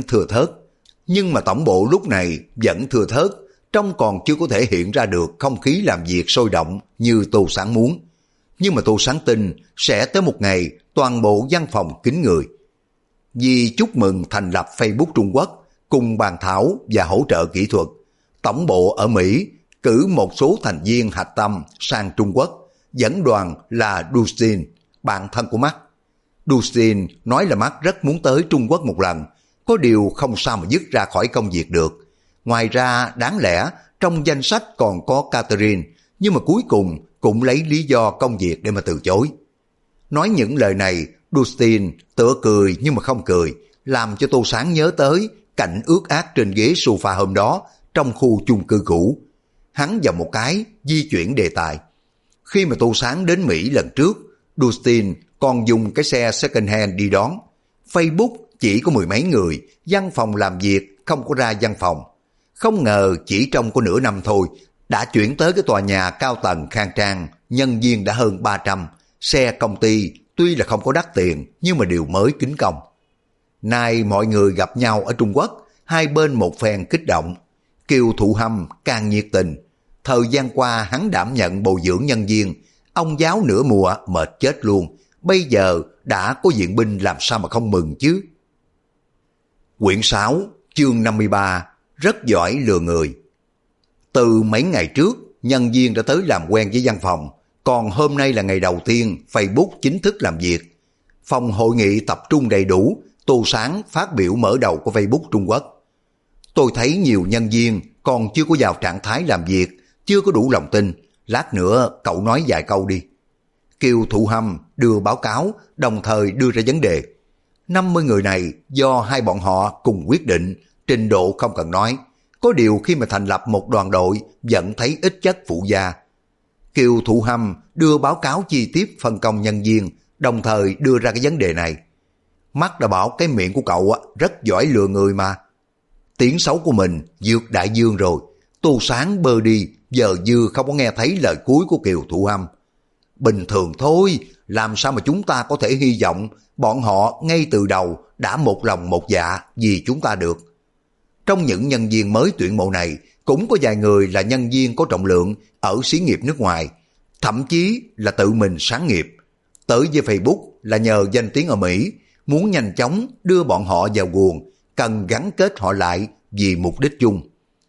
thừa thớt, trông còn chưa có thể hiện ra được không khí làm việc sôi động như Tô Sáng muốn. Nhưng mà Tô Sáng tin sẽ tới một ngày toàn bộ văn phòng kín người. Vì chúc mừng thành lập Facebook Trung Quốc cùng bàn thảo và hỗ trợ kỹ thuật, tổng bộ ở Mỹ cử một số thành viên hạch tâm sang Trung Quốc, dẫn đoàn là Dustin, bạn thân của Mark. Dustin nói là Mark rất muốn tới Trung Quốc một lần, có điều không sao mà dứt ra khỏi công việc được. Ngoài ra đáng lẽ trong danh sách còn có Catherine, nhưng mà cuối cùng cũng lấy lý do công việc để mà từ chối. Nói những lời này, Dustin tựa cười nhưng mà không cười, làm cho Tô Sáng nhớ tới cảnh ướt át trên ghế sofa hôm đó trong khu chung cư cũ. Hắn vào một cái, di chuyển đề tài. Khi mà Tô Sáng đến Mỹ lần trước, Dustin còn dùng cái xe second hand đi đón. Facebook chỉ có 10 mấy người, văn phòng làm việc không có ra văn phòng. Không ngờ chỉ trong có nửa năm thôi, đã chuyển tới cái tòa nhà cao tầng khang trang, nhân viên đã hơn 300, xe công ty tuy là không có đắt tiền nhưng mà đều mới kính công. Nay mọi người gặp nhau ở Trung Quốc, hai bên một phen kích động. Kiều Thụ Hâm càng nhiệt tình. Thời gian qua hắn đảm nhận bồi dưỡng nhân viên, ông giáo nửa mùa mệt chết luôn. Bây giờ đã có viện binh làm sao mà không mừng chứ. Quyển 6, chương 53, rất giỏi lừa người. Từ mấy ngày trước, nhân viên đã tới làm quen với văn phòng, còn hôm nay là ngày đầu tiên Facebook chính thức làm việc. Phòng hội nghị tập trung đầy đủ, Tô Sáng phát biểu mở đầu của Facebook Trung Quốc. Tôi thấy nhiều nhân viên còn chưa có vào trạng thái làm việc, chưa có đủ lòng tin, lát nữa cậu nói vài câu đi. Kiều Thụ Hâm đưa báo cáo, đồng thời đưa ra vấn đề. 50 người này do hai bọn họ cùng quyết định, trình độ không cần nói. Có điều khi mà thành lập một đoàn đội vẫn thấy ít chất phụ gia. Kiều Thụ Hâm đưa báo cáo chi tiết phân công nhân viên, đồng thời đưa ra cái vấn đề này. Mắt đã bảo cái miệng của cậu rất giỏi lừa người mà. Tiếng xấu của mình vượt đại dương rồi. Tô Sáng bơ đi, giờ dư không có nghe thấy lời cuối của Kiều Thụ Hâm. Bình thường thôi, làm sao mà chúng ta có thể hy vọng bọn họ ngay từ đầu đã một lòng một dạ vì chúng ta được. Trong những nhân viên mới tuyển mộ này, cũng có vài người là nhân viên có trọng lượng ở xí nghiệp nước ngoài, thậm chí là tự mình sáng nghiệp. Tới với Facebook là nhờ danh tiếng ở Mỹ, muốn nhanh chóng đưa bọn họ vào guồng, cần gắn kết họ lại vì mục đích chung.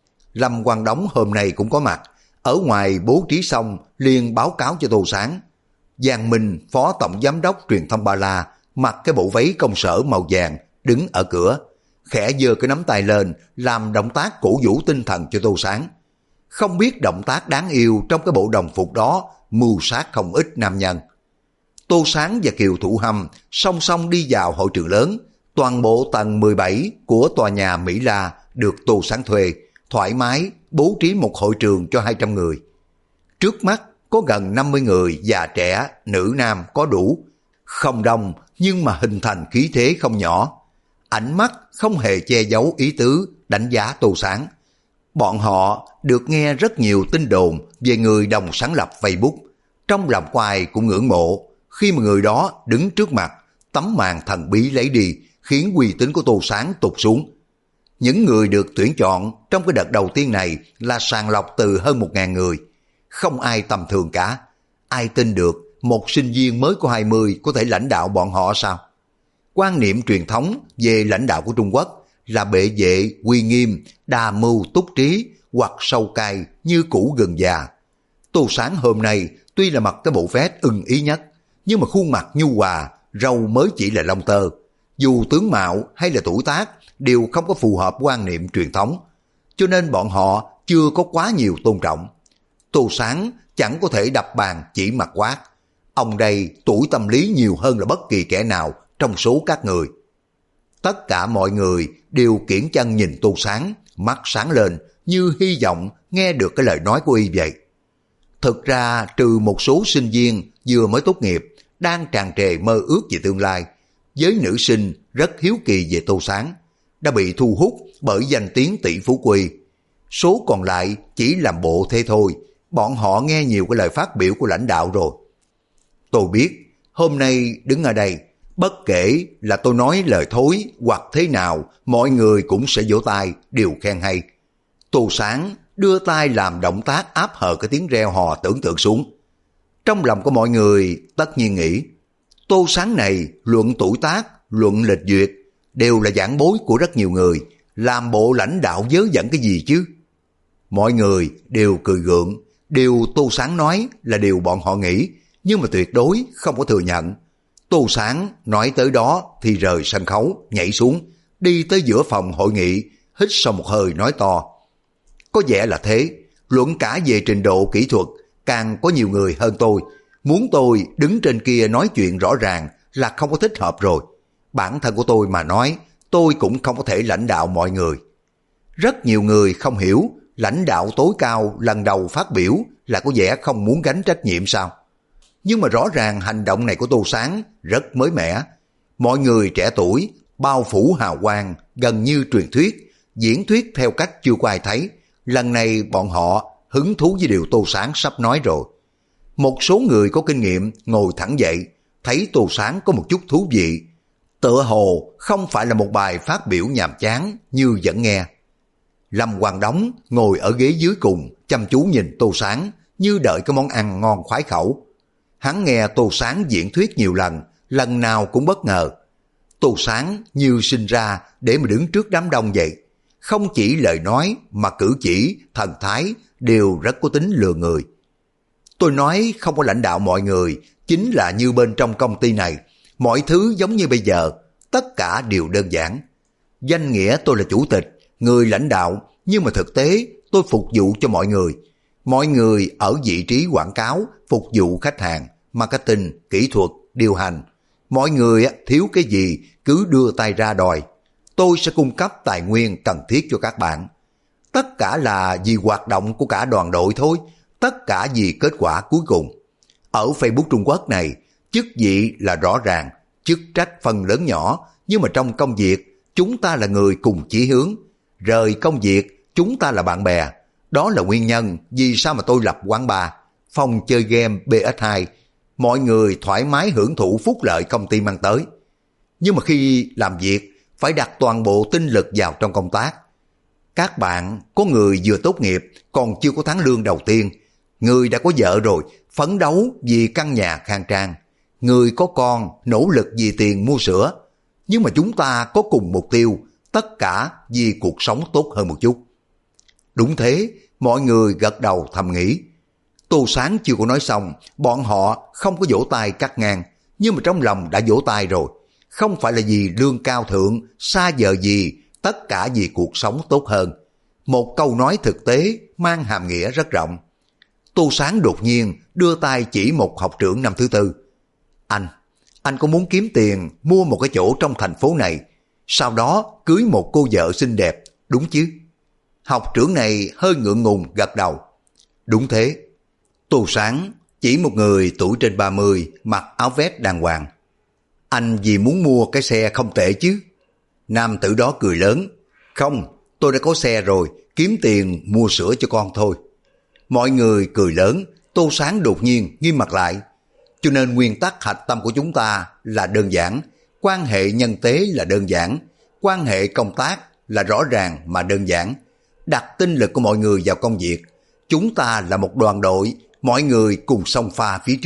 Lâm Quang Đống hôm nay cũng có mặt, ở ngoài bố trí xong liền báo cáo cho Tô Sáng. Giang Minh, phó tổng giám đốc truyền thông Ba La, mặc cái bộ váy công sở màu vàng, đứng ở cửa, khẽ giơ cái nắm tay lên, làm động tác cổ vũ tinh thần cho Tô Sáng. Không biết động tác đáng yêu trong cái bộ đồng phục đó mưu sát không ít nam nhân. Tô Sáng và Kiều Thụ Hâm song song đi vào hội trường lớn. Toàn bộ tầng 17 của tòa nhà Mỹ La được Tô Sáng thuê, thoải mái bố trí một hội trường cho 200 người. Trước mắt có gần 50 người, già trẻ, nữ nam có đủ. Không đông nhưng mà hình thành khí thế không nhỏ. Ánh mắt không hề che giấu ý tứ đánh giá Tô Sáng. Bọn họ được nghe rất nhiều tin đồn về người đồng sáng lập Facebook. Trong lòng của ai cũng ngưỡng mộ. Khi mà người đó đứng trước mặt, tấm màn thần bí lấy đi, khiến uy tín của Tô Sáng tụt xuống. Những người được tuyển chọn trong cái đợt đầu tiên này là sàng lọc từ hơn 1.000 người. Không ai tầm thường cả. Ai tin được một sinh viên mới có 20 có thể lãnh đạo bọn họ sao? Quan niệm truyền thống về lãnh đạo của Trung Quốc là bệ vệ, uy nghiêm, đa mưu túc trí hoặc sâu cay như củ gừng già. Tô Sáng hôm nay tuy là mặc cái bộ vest ưng ý nhất, nhưng mà khuôn mặt nhu hòa, râu mới chỉ là lông tơ. Dù tướng mạo hay là tuổi tác đều không có phù hợp quan niệm truyền thống, cho nên bọn họ chưa có quá nhiều tôn trọng. Tô Sáng chẳng có thể đập bàn chỉ mặt quát. Ông đây tuổi tâm lý nhiều hơn là bất kỳ kẻ nào trong số các người. Tất cả mọi người đều kiễng chân nhìn Tô Sáng, mắt sáng lên như hy vọng nghe được cái lời nói của y vậy. Thực ra trừ một số sinh viên vừa mới tốt nghiệp, đang tràn trề mơ ước về tương lai, giới nữ sinh rất hiếu kỳ về Tô Sáng, đã bị thu hút bởi danh tiếng tỷ phú quý. Số còn lại chỉ làm bộ thế thôi, bọn họ nghe nhiều cái lời phát biểu của lãnh đạo rồi. Tôi biết, hôm nay đứng ở đây, bất kể là tôi nói lời thối hoặc thế nào, mọi người cũng sẽ vỗ tay, đều khen hay. Tô Sáng đưa tay làm động tác áp hờ cái tiếng reo hò tưởng tượng xuống. Trong lòng của mọi người tất nhiên nghĩ, Tô Sáng này luận tuổi tác, luận lịch duyệt, đều là giảng bối của rất nhiều người, làm bộ lãnh đạo vớ vẩn cái gì chứ? Mọi người đều cười gượng, điều Tô Sáng nói là điều bọn họ nghĩ, nhưng mà tuyệt đối không có thừa nhận. Tô Sáng nói tới đó thì rời sân khấu, nhảy xuống, đi tới giữa phòng hội nghị, hít sâu một hơi nói to. Có vẻ là thế, luận cả về trình độ kỹ thuật, càng có nhiều người hơn tôi. Muốn tôi đứng trên kia nói chuyện rõ ràng là không có thích hợp rồi. Bản thân của tôi mà nói, tôi cũng không có thể lãnh đạo mọi người. Rất nhiều người không hiểu, lãnh đạo tối cao lần đầu phát biểu là có vẻ không muốn gánh trách nhiệm sao? Nhưng mà rõ ràng hành động này của Tô Sáng rất mới mẻ. Mọi người trẻ tuổi, bao phủ hào quang, gần như truyền thuyết, diễn thuyết theo cách chưa có ai thấy. Lần này bọn họ hứng thú với điều Tô Sáng sắp nói rồi. Một số người có kinh nghiệm ngồi thẳng dậy, thấy Tô Sáng có một chút thú vị. Tựa hồ không phải là một bài phát biểu nhàm chán như vẫn nghe. Lâm Hoàng Đống ngồi ở ghế dưới cùng, chăm chú nhìn Tô Sáng như đợi cái món ăn ngon khoái khẩu. Hắn nghe Tô Sáng diễn thuyết nhiều lần, lần nào cũng bất ngờ. Tô Sáng như sinh ra để mà đứng trước đám đông vậy. Không chỉ lời nói mà cử chỉ, thần thái đều rất có tính lừa người. Tôi nói không có lãnh đạo mọi người, chính là như bên trong công ty này, mọi thứ giống như bây giờ, tất cả đều đơn giản. Danh nghĩa tôi là chủ tịch, người lãnh đạo, nhưng mà thực tế tôi phục vụ cho mọi người. Mọi người ở vị trí quảng cáo, phục vụ khách hàng, marketing, kỹ thuật, điều hành. Mọi người thiếu cái gì cứ đưa tay ra đòi. Tôi sẽ cung cấp tài nguyên cần thiết cho các bạn. Tất cả là vì hoạt động của cả đoàn đội thôi, tất cả vì kết quả cuối cùng. Ở Facebook Trung Quốc này, chức vị là rõ ràng, chức trách phần lớn nhỏ, nhưng mà trong công việc, chúng ta là người cùng chí hướng. Rời công việc, chúng ta là bạn bè. Đó là nguyên nhân vì sao mà tôi lập quán bar, phòng chơi game PS2. Mọi người thoải mái hưởng thụ phúc lợi công ty mang tới. Nhưng mà khi làm việc, phải đặt toàn bộ tinh lực vào trong công tác. Các bạn có người vừa tốt nghiệp, còn chưa có tháng lương đầu tiên. Người đã có vợ rồi, phấn đấu vì căn nhà khang trang. Người có con, nỗ lực vì tiền mua sữa. Nhưng mà chúng ta có cùng mục tiêu, tất cả vì cuộc sống tốt hơn một chút. Đúng thế, mọi người gật đầu thầm nghĩ. Tô Sáng chưa có nói xong, bọn họ không có vỗ tay cắt ngang, nhưng mà trong lòng đã vỗ tay rồi. Không phải là vì lương cao thượng, xa vời gì, tất cả vì cuộc sống tốt hơn. Một câu nói thực tế mang hàm nghĩa rất rộng. Tô Sáng đột nhiên đưa tay chỉ một học trưởng năm thứ tư. Anh có muốn kiếm tiền mua một cái chỗ trong thành phố này, sau đó cưới một cô vợ xinh đẹp, đúng chứ? Học trưởng này hơi ngượng ngùng gật đầu. Đúng thế. Tô Sáng chỉ một người tuổi trên 30, mặc áo vest đàng hoàng. Anh vì muốn mua cái xe không tệ chứ? Nam tử đó cười lớn. Không, tôi đã có xe rồi, kiếm tiền mua sữa cho con thôi. Mọi người cười lớn, Tô Sáng đột nhiên nghiêm mặt lại. Cho nên nguyên tắc hạch tâm của chúng ta là đơn giản, quan hệ nhân tế là đơn giản, quan hệ công tác là rõ ràng mà đơn giản. Đặt tinh lực của mọi người vào công việc. Chúng ta là một đoàn đội, mọi người cùng xông pha phía trước,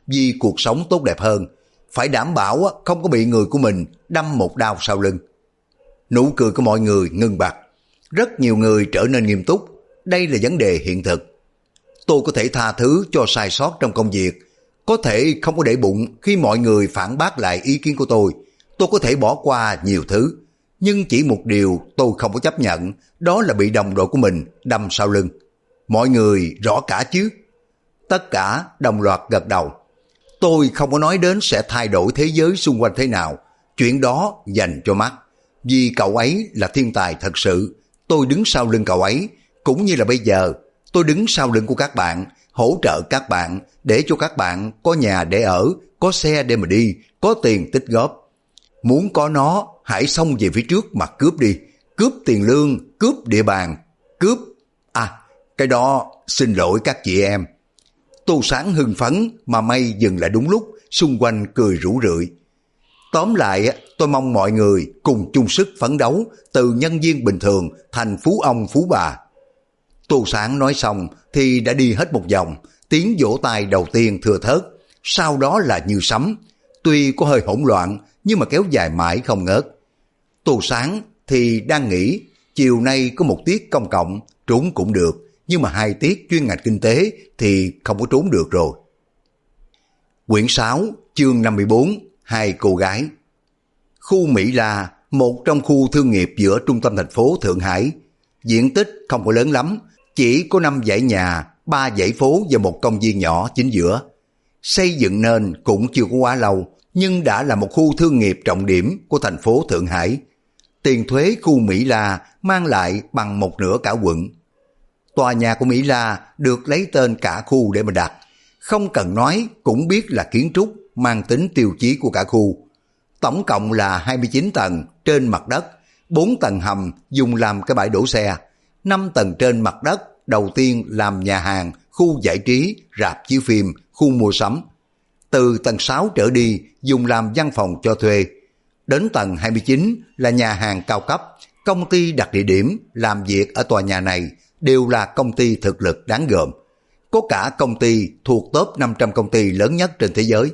vì cuộc sống tốt đẹp hơn, phải đảm bảo không có bị người của mình đâm một đao sau lưng. Nụ cười của mọi người ngưng bặt, rất nhiều người trở nên nghiêm túc, đây là vấn đề hiện thực. Tôi có thể tha thứ cho sai sót trong công việc, có thể không có để bụng khi mọi người phản bác lại ý kiến của tôi có thể bỏ qua nhiều thứ, nhưng chỉ một điều tôi không có chấp nhận, đó là bị đồng đội của mình đâm sau lưng. Mọi người rõ cả chứ? Tất cả đồng loạt gật đầu. Tôi không có nói đến sẽ thay đổi thế giới xung quanh thế nào, chuyện đó dành cho mắt. Vì cậu ấy là thiên tài thật sự, tôi đứng sau lưng cậu ấy, cũng như là bây giờ, tôi đứng sau lưng của các bạn, hỗ trợ các bạn, để cho các bạn có nhà để ở, có xe để mà đi, có tiền tích góp. Muốn có nó, hãy xông về phía trước mà cướp đi, cướp tiền lương, cướp địa bàn, cướp... cái đó xin lỗi các chị em. Tô Sáng hưng phấn mà may dừng lại đúng lúc, xung quanh cười rủ rượi. Tóm lại, tôi mong mọi người cùng chung sức phấn đấu từ nhân viên bình thường thành phú ông phú bà. Tô Sáng nói xong thì đã đi hết một vòng, tiếng vỗ tay đầu tiên thưa thớt, sau đó là như sấm, tuy có hơi hỗn loạn nhưng mà kéo dài mãi không ngớt. Tô Sáng thì đang nghĩ chiều nay có một tiết công cộng, trốn cũng được, nhưng mà 2 tiết chuyên ngành kinh tế thì không có trốn được rồi. Quyển 6, chương 54, 2 cô gái. Khu Mỹ La, một trong khu thương nghiệp giữa trung tâm thành phố Thượng Hải. Diện tích không có lớn lắm, chỉ có 5 dãy nhà, 3 dãy phố và một công viên nhỏ chính giữa. Xây dựng nên cũng chưa có quá lâu, nhưng đã là một khu thương nghiệp trọng điểm của thành phố Thượng Hải. Tiền thuế khu Mỹ La mang lại bằng một nửa cả quận. Tòa nhà của Mỹ La được lấy tên cả khu để mà đặt, không cần nói cũng biết là kiến trúc mang tính tiêu chí của cả khu. Tổng cộng là 29 tầng trên mặt đất, 4 tầng hầm dùng làm cái bãi đổ xe, 5 tầng trên mặt đất đầu tiên làm nhà hàng, khu giải trí, rạp chiếu phim, khu mua sắm. Từ tầng 6 trở đi dùng làm văn phòng cho thuê. Đến tầng 29 là nhà hàng cao cấp, công ty đặt địa điểm làm việc ở tòa nhà này đều là công ty thực lực đáng gờm. Có cả công ty thuộc top 500 công ty lớn nhất trên thế giới.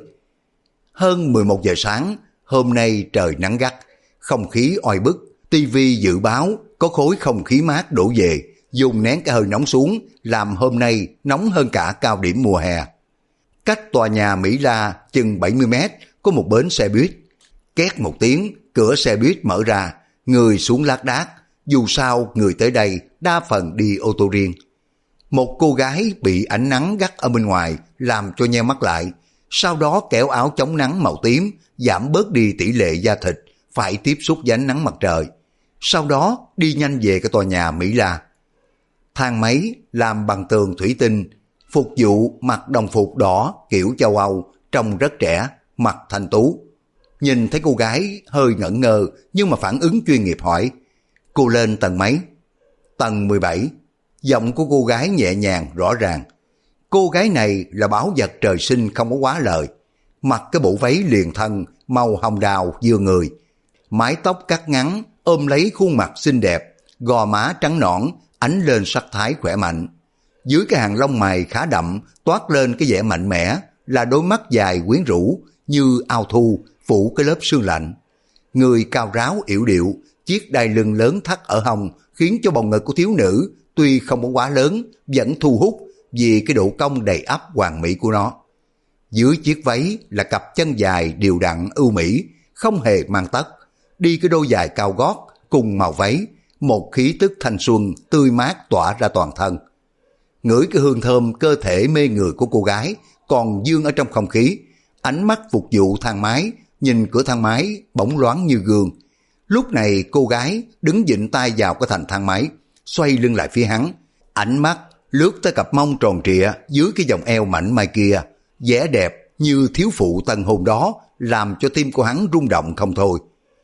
Hơn 11 giờ sáng, hôm nay trời nắng gắt, không khí oi bức, TV dự báo có khối không khí mát đổ về, dồn nén cái hơi nóng xuống, làm hôm nay nóng hơn cả cao điểm mùa hè. Cách tòa nhà Mỹ La chừng 70 mét có một bến xe buýt. Két một tiếng, cửa xe buýt mở ra, người xuống lác đác, dù sao người tới đây đa phần đi ô tô riêng. Một cô gái bị ánh nắng gắt ở bên ngoài làm cho nheo mắt lại, sau đó kéo áo chống nắng màu tím, giảm bớt đi tỷ lệ da thịt, phải tiếp xúc với ánh nắng mặt trời. Sau đó đi nhanh về cái tòa nhà Mỹ La. Thang máy làm bằng tường thủy tinh, phục vụ mặc đồng phục đỏ kiểu châu Âu, trông rất trẻ, mặt thanh tú. Nhìn thấy cô gái hơi ngẩn ngơ nhưng mà phản ứng chuyên nghiệp hỏi, cô lên tầng mấy? Tầng 17. Giọng của cô gái nhẹ nhàng rõ ràng. Cô gái này là báu vật trời sinh không có quá lời. Mặc cái bộ váy liền thân màu hồng đào vừa người, mái tóc cắt ngắn ôm lấy khuôn mặt xinh đẹp, gò má trắng nõn ánh lên sắc thái khỏe mạnh. Dưới cái hàng lông mày khá đậm toát lên cái vẻ mạnh mẽ là đôi mắt dài quyến rũ như ao thu phủ cái lớp sương lạnh. Người cao ráo yểu điệu, chiếc đai lưng lớn thắt ở hông khiến cho bầu ngực của thiếu nữ tuy không có quá lớn vẫn thu hút vì cái độ cong đầy ắp hoàn mỹ của nó. Dưới chiếc váy là cặp chân dài đều đặn ưu mỹ, không hề mang tất, đi cái đôi giày cao gót cùng màu váy, một khí tức thanh xuân tươi mát tỏa ra toàn thân. Ngửi cái hương thơm cơ thể mê người của cô gái còn dương ở trong không khí, ánh mắt phục vụ thang máy, nhìn cửa thang máy bóng loáng như gương. Lúc này cô gái đứng vịn tay vào cái thành thang máy, xoay lưng lại phía hắn, ánh mắt lướt tới cặp mông tròn trịa dưới cái vòng eo mảnh mai kia, vẻ đẹp như thiếu phụ tân hôn đó làm cho tim của hắn rung động không thôi.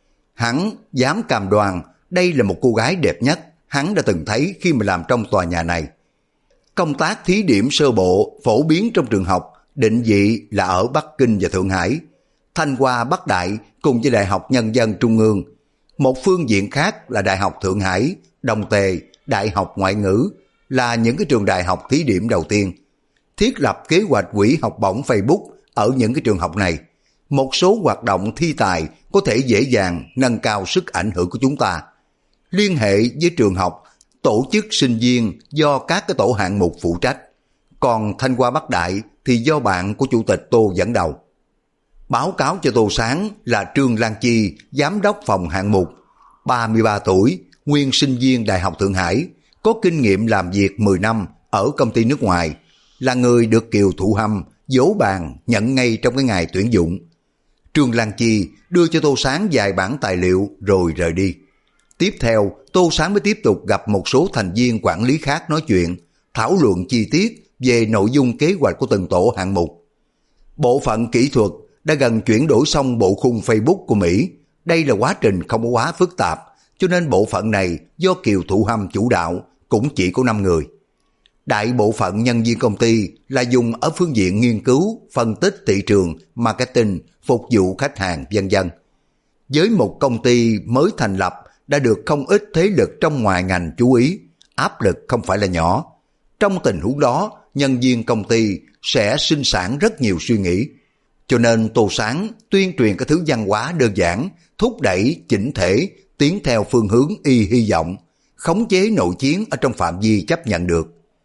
Hắn dám cam đoan đây là một cô gái đẹp nhất hắn đã từng thấy khi mà làm trong tòa nhà này. Công tác thí điểm sơ bộ phổ biến trong trường học, định vị là ở Bắc Kinh và Thượng Hải, Thanh Hoa Bắc Đại cùng với Đại học Nhân dân Trung ương. Một phương diện khác là Đại học Thượng Hải, Đồng Tề, Đại học Ngoại ngữ là những cái trường đại học thí điểm đầu tiên. Thiết lập kế hoạch quỹ học bổng Facebook ở những cái trường học này. Một số hoạt động thi tài có thể dễ dàng nâng cao sức ảnh hưởng của chúng ta. Liên hệ với trường học, tổ chức sinh viên do các cái tổ hạng mục phụ trách. Còn Thanh Hoa Bắc Đại thì do bạn của Chủ tịch Tô dẫn đầu. Báo cáo cho Tô Sáng là Trương Lan Chi, giám đốc phòng hạng mục, 33 tuổi, nguyên sinh viên Đại học Thượng Hải, có kinh nghiệm làm việc 10 năm ở công ty nước ngoài, là người được Kiều Thụ Hâm vỗ bàn nhận ngay trong cái ngày tuyển dụng. Trương Lan Chi đưa cho Tô Sáng vài bản tài liệu rồi rời đi. Tiếp theo, Tô Sáng mới tiếp tục gặp một số thành viên quản lý khác nói chuyện, thảo luận chi tiết về nội dung kế hoạch của từng tổ hạng mục. Bộ phận kỹ thuật đã gần chuyển đổi xong bộ khung Facebook của Mỹ. Đây là quá trình không có quá phức tạp, cho nên bộ phận này do Kiều Thụ Hâm chủ đạo, cũng chỉ có 5 người. Đại bộ phận nhân viên công ty là dùng ở phương diện nghiên cứu, phân tích thị trường, marketing, phục vụ khách hàng, vân vân. Với một công ty mới thành lập đã được không ít thế lực trong ngoài ngành chú ý, áp lực không phải là nhỏ. Trong tình huống đó, nhân viên công ty sẽ sinh sản rất nhiều suy nghĩ. Cho nên Tô Sáng tuyên truyền cái thứ văn hóa đơn giản, thúc đẩy chỉnh thể, tiến theo phương hướng y hy vọng, khống chế nội chiến ở trong phạm vi chấp nhận được.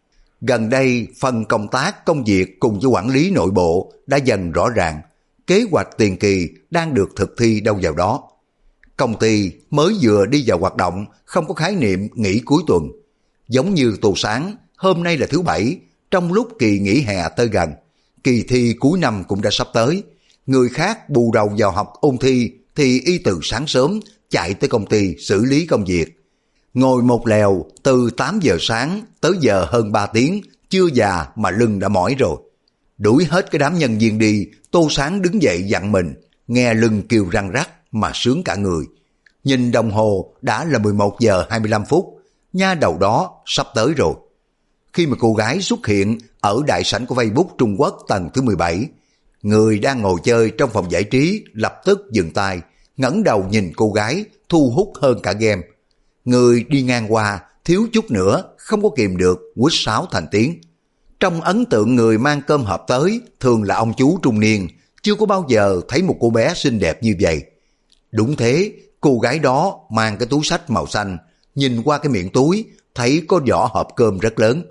Gần đây, phần công tác công việc cùng với quản lý nội bộ đã dần rõ ràng, kế hoạch tiền kỳ đang được thực thi đâu vào đó. Công ty mới vừa đi vào hoạt động, không có khái niệm nghỉ cuối tuần. Giống như Tô Sáng, hôm nay là thứ Bảy, trong lúc kỳ nghỉ hè tới gần, kỳ thi cuối năm cũng đã sắp tới. Người khác bù đầu vào học ôn thi thì y từ sáng sớm chạy tới công ty xử lý công việc. Ngồi một lèo từ 8 giờ sáng tới giờ hơn 3 tiếng, chưa già mà lưng đã mỏi rồi. Đuổi hết cái đám nhân viên đi, Tô Sáng đứng dậy dặn mình, nghe lưng kêu răng rắc mà sướng cả người. Nhìn đồng hồ đã là 11 giờ 25 phút, nha đầu đó sắp tới rồi. Khi mà cô gái xuất hiện ở đại sảnh của Facebook Trung Quốc tầng thứ 17, người đang ngồi chơi trong phòng giải trí lập tức dừng tay, ngẩng đầu nhìn cô gái, thu hút hơn cả game. Người đi ngang qua thiếu chút nữa không có kìm được huýt sáo thành tiếng. Trong ấn tượng người mang cơm hộp tới thường là ông chú trung niên, chưa có bao giờ thấy một cô bé xinh đẹp như vậy. Đúng thế, cô gái đó mang cái túi xách màu xanh, nhìn qua cái miệng túi thấy có vỏ hộp cơm rất lớn.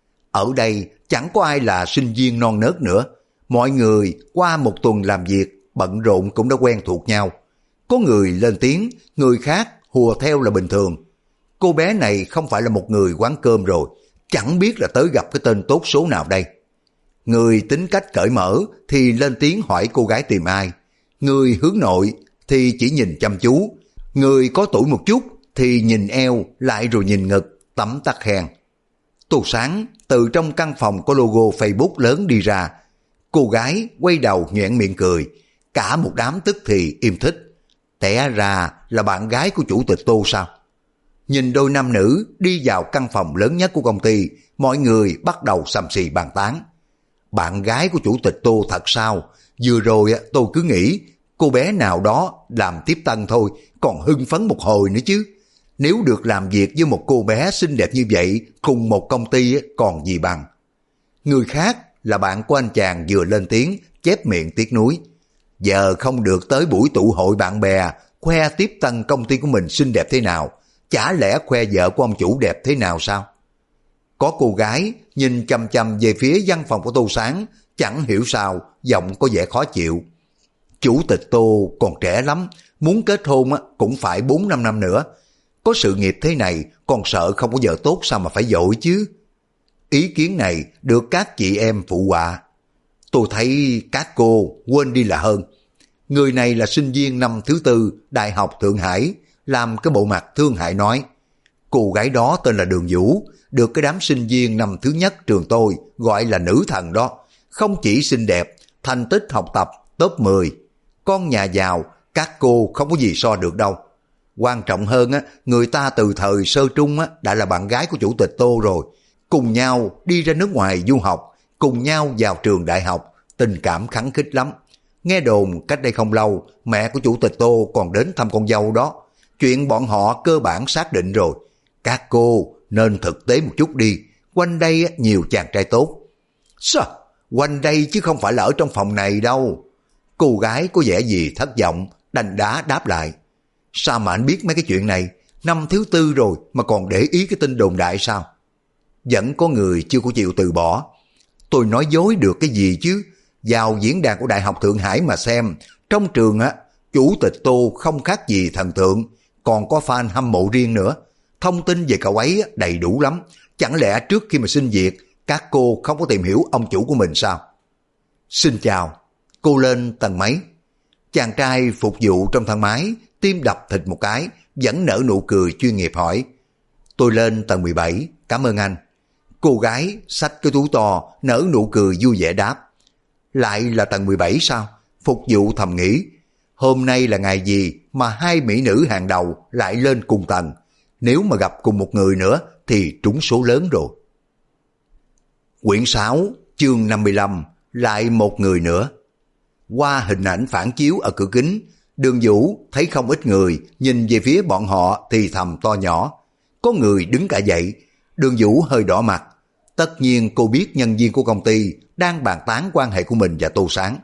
Ở đây chẳng có ai là sinh viên non nớt nữa, mọi người qua một tuần làm việc bận rộn cũng đã quen thuộc nhau. Có người lên tiếng, người khác hùa theo là bình thường. Cô bé này không phải là một người quán cơm rồi, chẳng biết là tới gặp cái tên tốt số nào đây. Người tính cách cởi mở thì lên tiếng hỏi cô gái tìm ai. Người hướng nội thì chỉ nhìn chăm chú. Người có tuổi một chút thì nhìn eo lại rồi nhìn ngực, tấm tắc khen. Tô Sáng từ trong căn phòng có logo Facebook lớn đi ra. Cô gái quay đầu nhoẻn miệng cười, cả một đám tức thì im thích. Té ra là bạn gái của chủ tịch Tô sao? Nhìn đôi nam nữ đi vào căn phòng lớn nhất của công ty, mọi người bắt đầu xàm xì bàn tán. Bạn gái của chủ tịch Tô thật sao? Vừa rồi tôi cứ nghĩ cô bé nào đó làm tiếp tân thôi, còn hưng phấn một hồi nữa chứ. Nếu được làm việc với một cô bé xinh đẹp như vậy cùng một công ty còn gì bằng. Người khác là bạn của anh chàng vừa lên tiếng, chép miệng tiếc nuối. Giờ không được tới buổi tụ hội bạn bè khoe tiếp tân công ty của mình xinh đẹp thế nào, chả lẽ khoe vợ của ông chủ đẹp thế nào sao? Có cô gái nhìn chằm chằm về phía văn phòng của Tô Sáng, chẳng hiểu sao giọng có vẻ khó chịu. Chủ tịch Tô còn trẻ lắm, muốn kết hôn cũng phải 4-5 năm nữa. Có sự nghiệp thế này còn sợ không có vợ tốt sao mà phải vội chứ? Ý kiến này được các chị em phụ họa. Tôi thấy các cô quên đi là hơn. Người này là sinh viên năm thứ 4 Đại học Thượng Hải, làm cái bộ mặt thương hại nói. Cô gái đó tên là Đường Vũ, được cái đám sinh viên năm thứ nhất trường tôi gọi là nữ thần đó. Không chỉ xinh đẹp, thành tích học tập top 10. Con nhà giàu, các cô không có gì so được đâu. Quan trọng hơn, người ta từ thời sơ trung đã là bạn gái của chủ tịch Tô rồi. Cùng nhau đi ra nước ngoài du học, cùng nhau vào trường đại học, tình cảm khăng khít lắm. Nghe đồn cách đây không lâu, mẹ của chủ tịch Tô còn đến thăm con dâu đó. Chuyện bọn họ cơ bản xác định rồi. Các cô nên thực tế một chút đi, quanh đây nhiều chàng trai tốt. Sao? Quanh đây chứ không phải là ở trong phòng này đâu. Cô gái có vẻ gì thất vọng, đành đá đáp lại. Sao mà anh biết mấy cái chuyện này? Năm thứ tư rồi mà còn để ý cái tin đồn đại sao? Vẫn có người chưa có chịu từ bỏ. Tôi nói dối được cái gì chứ? Vào diễn đàn của Đại học Thượng Hải mà xem. Trong trường á, chủ tịch Tô không khác gì thần tượng, còn có fan hâm mộ riêng nữa. Thông tin về cậu ấy đầy đủ lắm. Chẳng lẽ trước khi mà xin việc, các cô không có tìm hiểu ông chủ của mình sao? Xin chào. Cô lên tầng mấy? Chàng trai phục vụ trong thang máy, tim đập thịt một cái, vẫn nở nụ cười chuyên nghiệp hỏi. Tôi lên tầng 17, cảm ơn anh. Cô gái xách cái túi to, nở nụ cười vui vẻ đáp. Lại là tầng 17 sao? Phục vụ thầm nghĩ. Hôm nay là ngày gì mà hai mỹ nữ hàng đầu lại lên cùng tầng? Nếu mà gặp cùng một người nữa thì trúng số lớn rồi. Quyển 6, chương 55, lại một người nữa. Qua hình ảnh phản chiếu ở cửa kính, Đường Vũ thấy không ít người, nhìn về phía bọn họ thì thầm to nhỏ. Có người đứng cả dậy, Đường Vũ hơi đỏ mặt. Tất nhiên cô biết nhân viên của công ty đang bàn tán quan hệ của mình và Tô Sáng.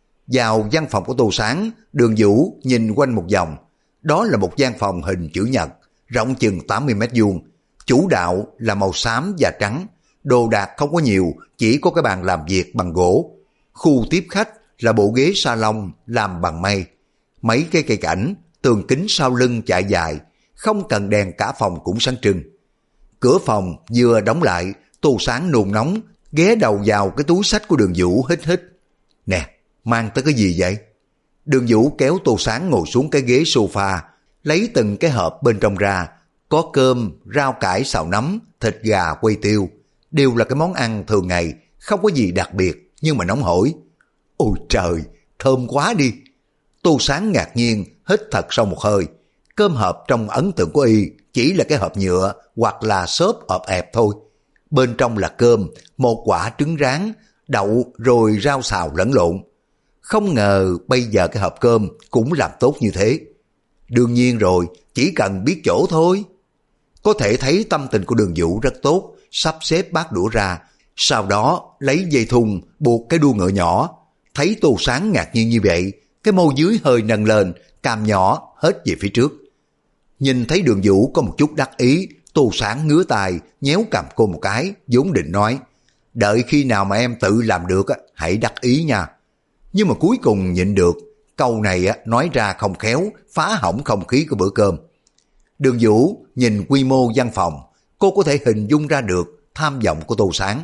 Vào văn phòng của Tô Sáng, Đường Vũ nhìn quanh một vòng. Đó là một văn phòng hình chữ nhật, rộng chừng 80 mét vuông. Chủ đạo là màu xám và trắng. Đồ đạc không có nhiều, chỉ có cái bàn làm việc bằng gỗ. Khu tiếp khách là bộ ghế salon làm bằng mây. Mấy cái cây cảnh, tường kính sau lưng chạy dài, không cần đèn cả phòng cũng sáng trưng. Cửa phòng vừa đóng lại, Tô Sáng nôn nóng, ghé đầu vào cái túi xách của Đường Vũ hít hít. Nè, mang tới cái gì vậy? Đường Vũ kéo Tô Sáng ngồi xuống cái ghế sofa, lấy từng cái hộp bên trong ra. Có cơm, rau cải xào nấm, thịt gà quay tiêu. Đều là cái món ăn thường ngày, không có gì đặc biệt, nhưng mà nóng hổi. Ôi trời, thơm quá đi. Tô Sáng ngạc nhiên, hít thật sâu một hơi. Cơm hộp trong ấn tượng của y chỉ là cái hộp nhựa hoặc là xốp ọp ẹp thôi. Bên trong là cơm, một quả trứng rán, đậu rồi rau xào lẫn lộn. Không ngờ bây giờ cái hộp cơm cũng làm tốt như thế. Đương nhiên rồi, chỉ cần biết chỗ thôi. Có thể thấy tâm tình của Đường Vũ rất tốt, sắp xếp bát đũa ra, sau đó lấy dây thun buộc cái đuôi ngựa nhỏ. Thấy Tô Sáng ngạc nhiên như vậy, cái môi dưới hơi nâng lên, cằm nhỏ hết về phía trước. Nhìn thấy Đường Vũ có một chút đắc ý, Tô Sáng ngứa tay, nhéo cằm cô một cái, vốn định nói, đợi khi nào mà em tự làm được hãy đắc ý nha. Nhưng mà cuối cùng nhịn được, câu này nói ra không khéo, phá hỏng không khí của bữa cơm. Đường Vũ nhìn quy mô văn phòng, cô có thể hình dung ra được tham vọng của Tô Sáng.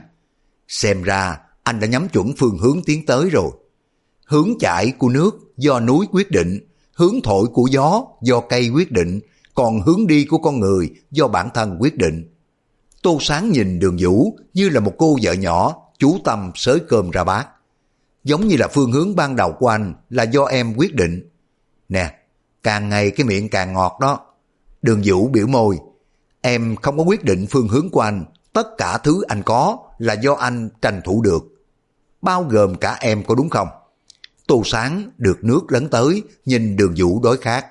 Xem ra anh đã nhắm chuẩn phương hướng tiến tới rồi. Hướng chảy của nước do núi quyết định, hướng thổi của gió do cây quyết định, còn hướng đi của con người do bản thân quyết định. Tô Sáng nhìn Đường Vũ như là một cô vợ nhỏ chú tâm xới cơm ra bát. Giống như là phương hướng ban đầu của anh là do em quyết định. Nè, càng ngày cái miệng càng ngọt đó. Đường Vũ biểu môi. Em không có quyết định phương hướng của anh, tất cả thứ anh có là do anh tranh thủ được. Bao gồm cả em có đúng không? Tô Sáng được nước lấn tới, nhìn Đường Vũ đối khác.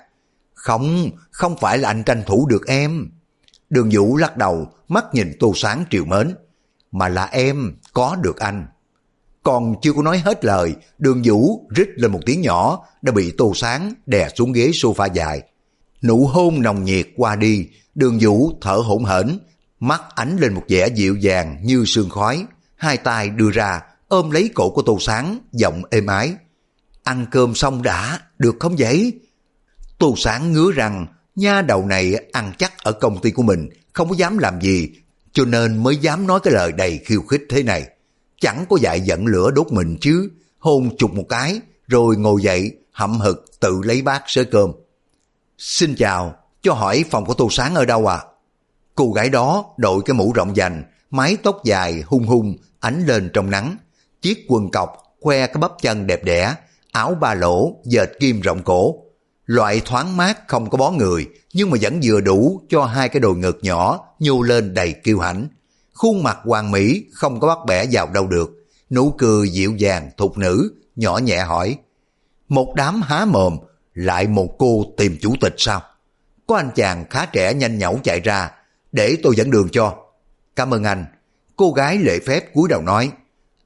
Không phải là anh tranh thủ được em. Đường Vũ lắc đầu, mắt nhìn Tô Sáng trìu mến. Mà là em có được anh. Còn chưa có nói hết lời, Đường Vũ rít lên một tiếng nhỏ, đã bị Tô Sáng đè xuống ghế sofa dài. Nụ hôn nồng nhiệt qua đi, Đường Vũ thở hổn hển, mắt ánh lên một vẻ dịu dàng như sương khói, hai tay đưa ra ôm lấy cổ của Tô Sáng, giọng êm ái. Ăn cơm xong đã, được không vậy? Tô Sáng ngứa rằng nha đầu này ăn chắc ở công ty của mình không có dám làm gì, cho nên mới dám nói cái lời đầy khiêu khích thế này. Chẳng có dại giận lửa đốt mình chứ. Hôn chụp một cái rồi ngồi dậy hậm hực tự lấy bát xới cơm. Xin chào, cho hỏi phòng của Tô Sáng ở đâu à? Cô gái đó đội cái mũ rộng vành, mái tóc dài hung hung ánh lên trong nắng, chiếc quần cọc khoe cái bắp chân đẹp đẽ, áo ba lỗ dệt kim rộng cổ. Loại thoáng mát không có bó người, nhưng mà vẫn vừa đủ cho hai cái đồi ngực nhỏ nhô lên đầy kiêu hãnh. Khuôn mặt hoàn mỹ không có bắt bẻ vào đâu được, nụ cười dịu dàng thục nữ, nhỏ nhẹ hỏi. Một đám há mồm, lại một cô tìm chủ tịch sao? Có anh chàng khá trẻ nhanh nhảu chạy ra, để tôi dẫn đường cho. Cảm ơn anh. Cô gái lễ phép cúi đầu nói.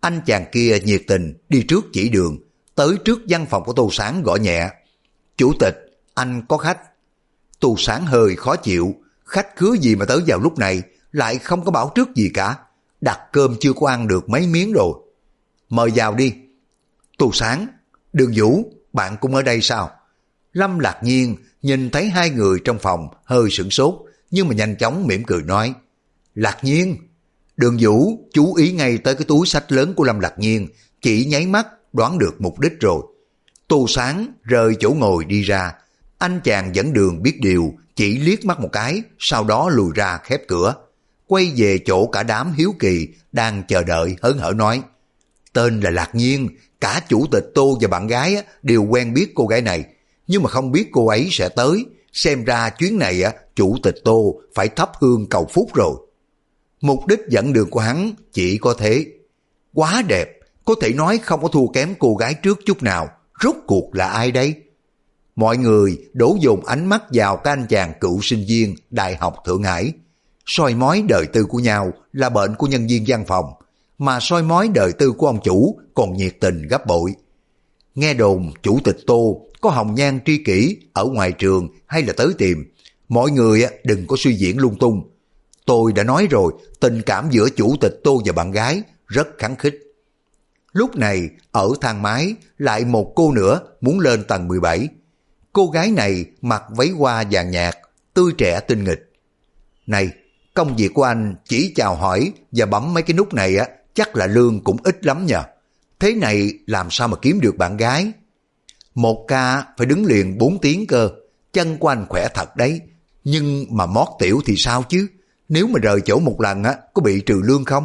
Anh chàng kia nhiệt tình đi trước chỉ đường, tới trước văn phòng của Tô Sáng gõ nhẹ. Chủ tịch, anh có khách. Tô Sáng hơi khó chịu, khách khứa gì mà tới vào lúc này, lại không có báo trước gì cả. Đặt cơm chưa có ăn được mấy miếng rồi. Mời vào đi. Tô Sáng, Đường Vũ, bạn cũng ở đây sao? Lâm Lạc Nhiên nhìn thấy hai người trong phòng hơi sửng sốt, nhưng mà nhanh chóng mỉm cười nói. Lạc Nhiên. Đường Vũ chú ý ngay tới cái túi xách lớn của Lâm Lạc Nhiên, chỉ nháy mắt đoán được mục đích rồi. Tô Sáng rời chỗ ngồi đi ra, anh chàng dẫn đường biết điều, chỉ liếc mắt một cái, sau đó lùi ra khép cửa, quay về chỗ cả đám hiếu kỳ đang chờ đợi hớn hở nói. Tên là Lạc Nhiên, cả chủ tịch Tô và bạn gái đều quen biết cô gái này, nhưng mà không biết cô ấy sẽ tới, xem ra chuyến này chủ tịch Tô phải thắp hương cầu phúc rồi. Mục đích dẫn đường của hắn chỉ có thế. Quá đẹp, có thể nói không có thua kém cô gái trước chút nào, rốt cuộc là ai đây? Mọi người đổ dồn ánh mắt vào các anh chàng cựu sinh viên Đại học Thượng Hải. Soi mói đời tư của nhau là bệnh của nhân viên văn phòng, mà soi mói đời tư của ông chủ còn nhiệt tình gấp bội. Nghe đồn chủ tịch Tô có hồng nhan tri kỷ ở ngoài trường hay là tới tìm, mọi người đừng có suy diễn lung tung. Tôi đã nói rồi, tình cảm giữa chủ tịch Tô và bạn gái rất khăng khít. Lúc này ở thang máy lại một cô nữa muốn lên tầng 17. Cô gái này mặc váy hoa vàng nhạt, tươi trẻ tinh nghịch. Này, công việc của anh chỉ chào hỏi và bấm mấy cái nút này chắc là lương cũng ít lắm nhờ. Thế này làm sao mà kiếm được bạn gái? Một ca phải đứng liền 4 tiếng cơ, chân của anh khỏe thật đấy. Nhưng mà mót tiểu thì sao chứ? Nếu mà rời chỗ một lần có bị trừ lương không?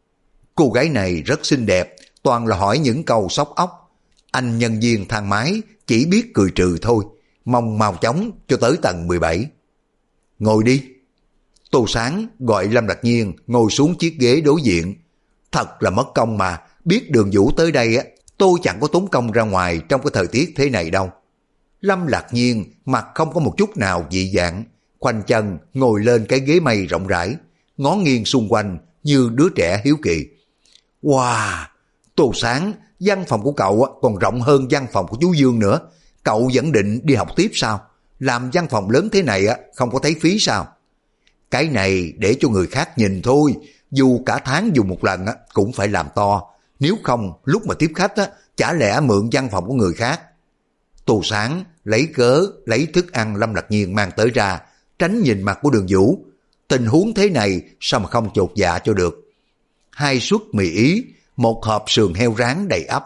Cô gái này rất xinh đẹp, toàn là hỏi những câu sóc óc. Anh nhân viên thang máy chỉ biết cười trừ thôi, mong mau chóng cho tới tầng 17. Ngồi đi. Tô Sáng gọi Lâm Lạc Nhiên ngồi xuống chiếc ghế đối diện. Thật là mất công mà, biết Đường Vũ tới đây tôi chẳng có tốn công ra ngoài trong cái thời tiết thế này đâu. Lâm Lạc Nhiên mặt không có một chút nào dị dạng, khoanh chân ngồi lên cái ghế mây rộng rãi, ngó nghiêng xung quanh như đứa trẻ hiếu kỳ. Wow, Tô Sáng, văn phòng của cậu còn rộng hơn văn phòng của chú Dương nữa. Cậu vẫn định đi học tiếp sao? Làm văn phòng lớn thế này không có thấy phí sao? Cái này để cho người khác nhìn thôi, dù cả tháng dùng một lần cũng phải làm to. Nếu không lúc mà tiếp khách chả lẽ mượn văn phòng của người khác. Tô Sáng lấy cớ lấy thức ăn Lâm Lạc Nhiên mang tới ra, tránh nhìn mặt của Đường Vũ. Tình huống thế này sao mà không chột dạ cho được. 2 suất mì Ý, 1 hộp sườn heo rán đầy ắp,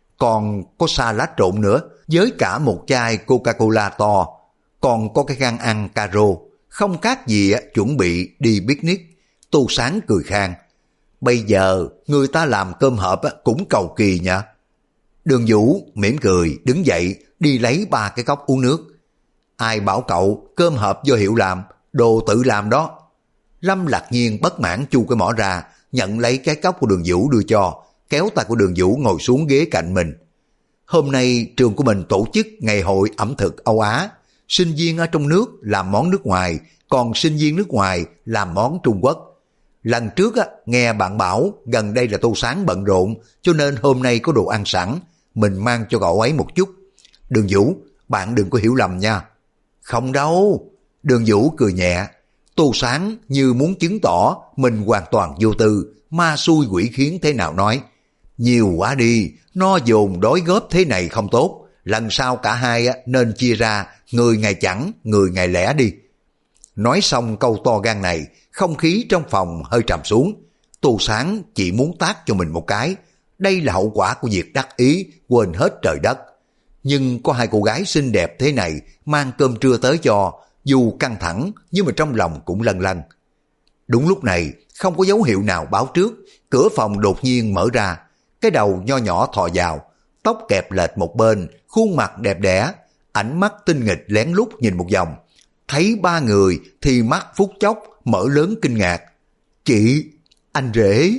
còn có salad trộn nữa, với cả một chai Coca-Cola to, còn có cái gan ăn caro, không khác gì chuẩn bị đi picnic. Tô Sáng cười khang. Bây giờ người ta làm cơm hộp cũng cầu kỳ nha. Đường Vũ mỉm cười đứng dậy đi lấy 3 cái cốc uống nước. Ai bảo cậu cơm hộp do Hiệu làm, đồ tự làm đó. Lâm Lạc Nhiên bất mãn chu cái mỏ ra, nhận lấy cái cốc của Đường Vũ đưa cho, kéo tay của Đường Vũ ngồi xuống ghế cạnh mình. Hôm nay trường của mình tổ chức ngày hội ẩm thực Âu Á, sinh viên ở trong nước làm món nước ngoài, còn sinh viên nước ngoài làm món Trung Quốc. Lần trước nghe bạn bảo gần đây là Tô Sáng bận rộn, cho nên hôm nay có đồ ăn sẵn, mình mang cho cậu ấy một chút. Đường Vũ, bạn đừng có hiểu lầm nha. Không đâu. Đường Vũ cười nhẹ. Tô Sáng như muốn chứng tỏ mình hoàn toàn vô tư, ma xui quỷ khiến thế nào nói. Nhiều quá đi, no dồn đói góp thế này không tốt. Lần sau cả hai nên chia ra, người ngày chẳng, người ngày lẻ đi. Nói xong câu to gan này, không khí trong phòng hơi trầm xuống. Tô Sáng chỉ muốn tát cho mình một cái. Đây là hậu quả của việc đắc ý, quên hết trời đất. Nhưng có 2 cô gái xinh đẹp thế này mang cơm trưa tới cho, dù căng thẳng nhưng mà trong lòng cũng lân lân. Đúng lúc này, không có dấu hiệu nào báo trước, cửa phòng đột nhiên mở ra. Cái đầu nho nhỏ thò vào, tóc kẹp lệch một bên, khuôn mặt đẹp đẽ, ánh mắt tinh nghịch lén lút nhìn một vòng. Thấy 3 người thì mắt phút chốc mở lớn kinh ngạc. Chị, anh rể.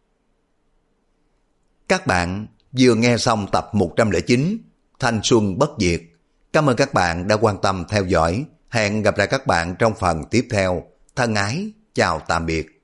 Các bạn vừa nghe xong tập 109 Thanh Xuân Bất Diệt. Cảm ơn các bạn đã quan tâm theo dõi. Hẹn gặp lại các bạn trong phần tiếp theo. Thân ái, chào tạm biệt.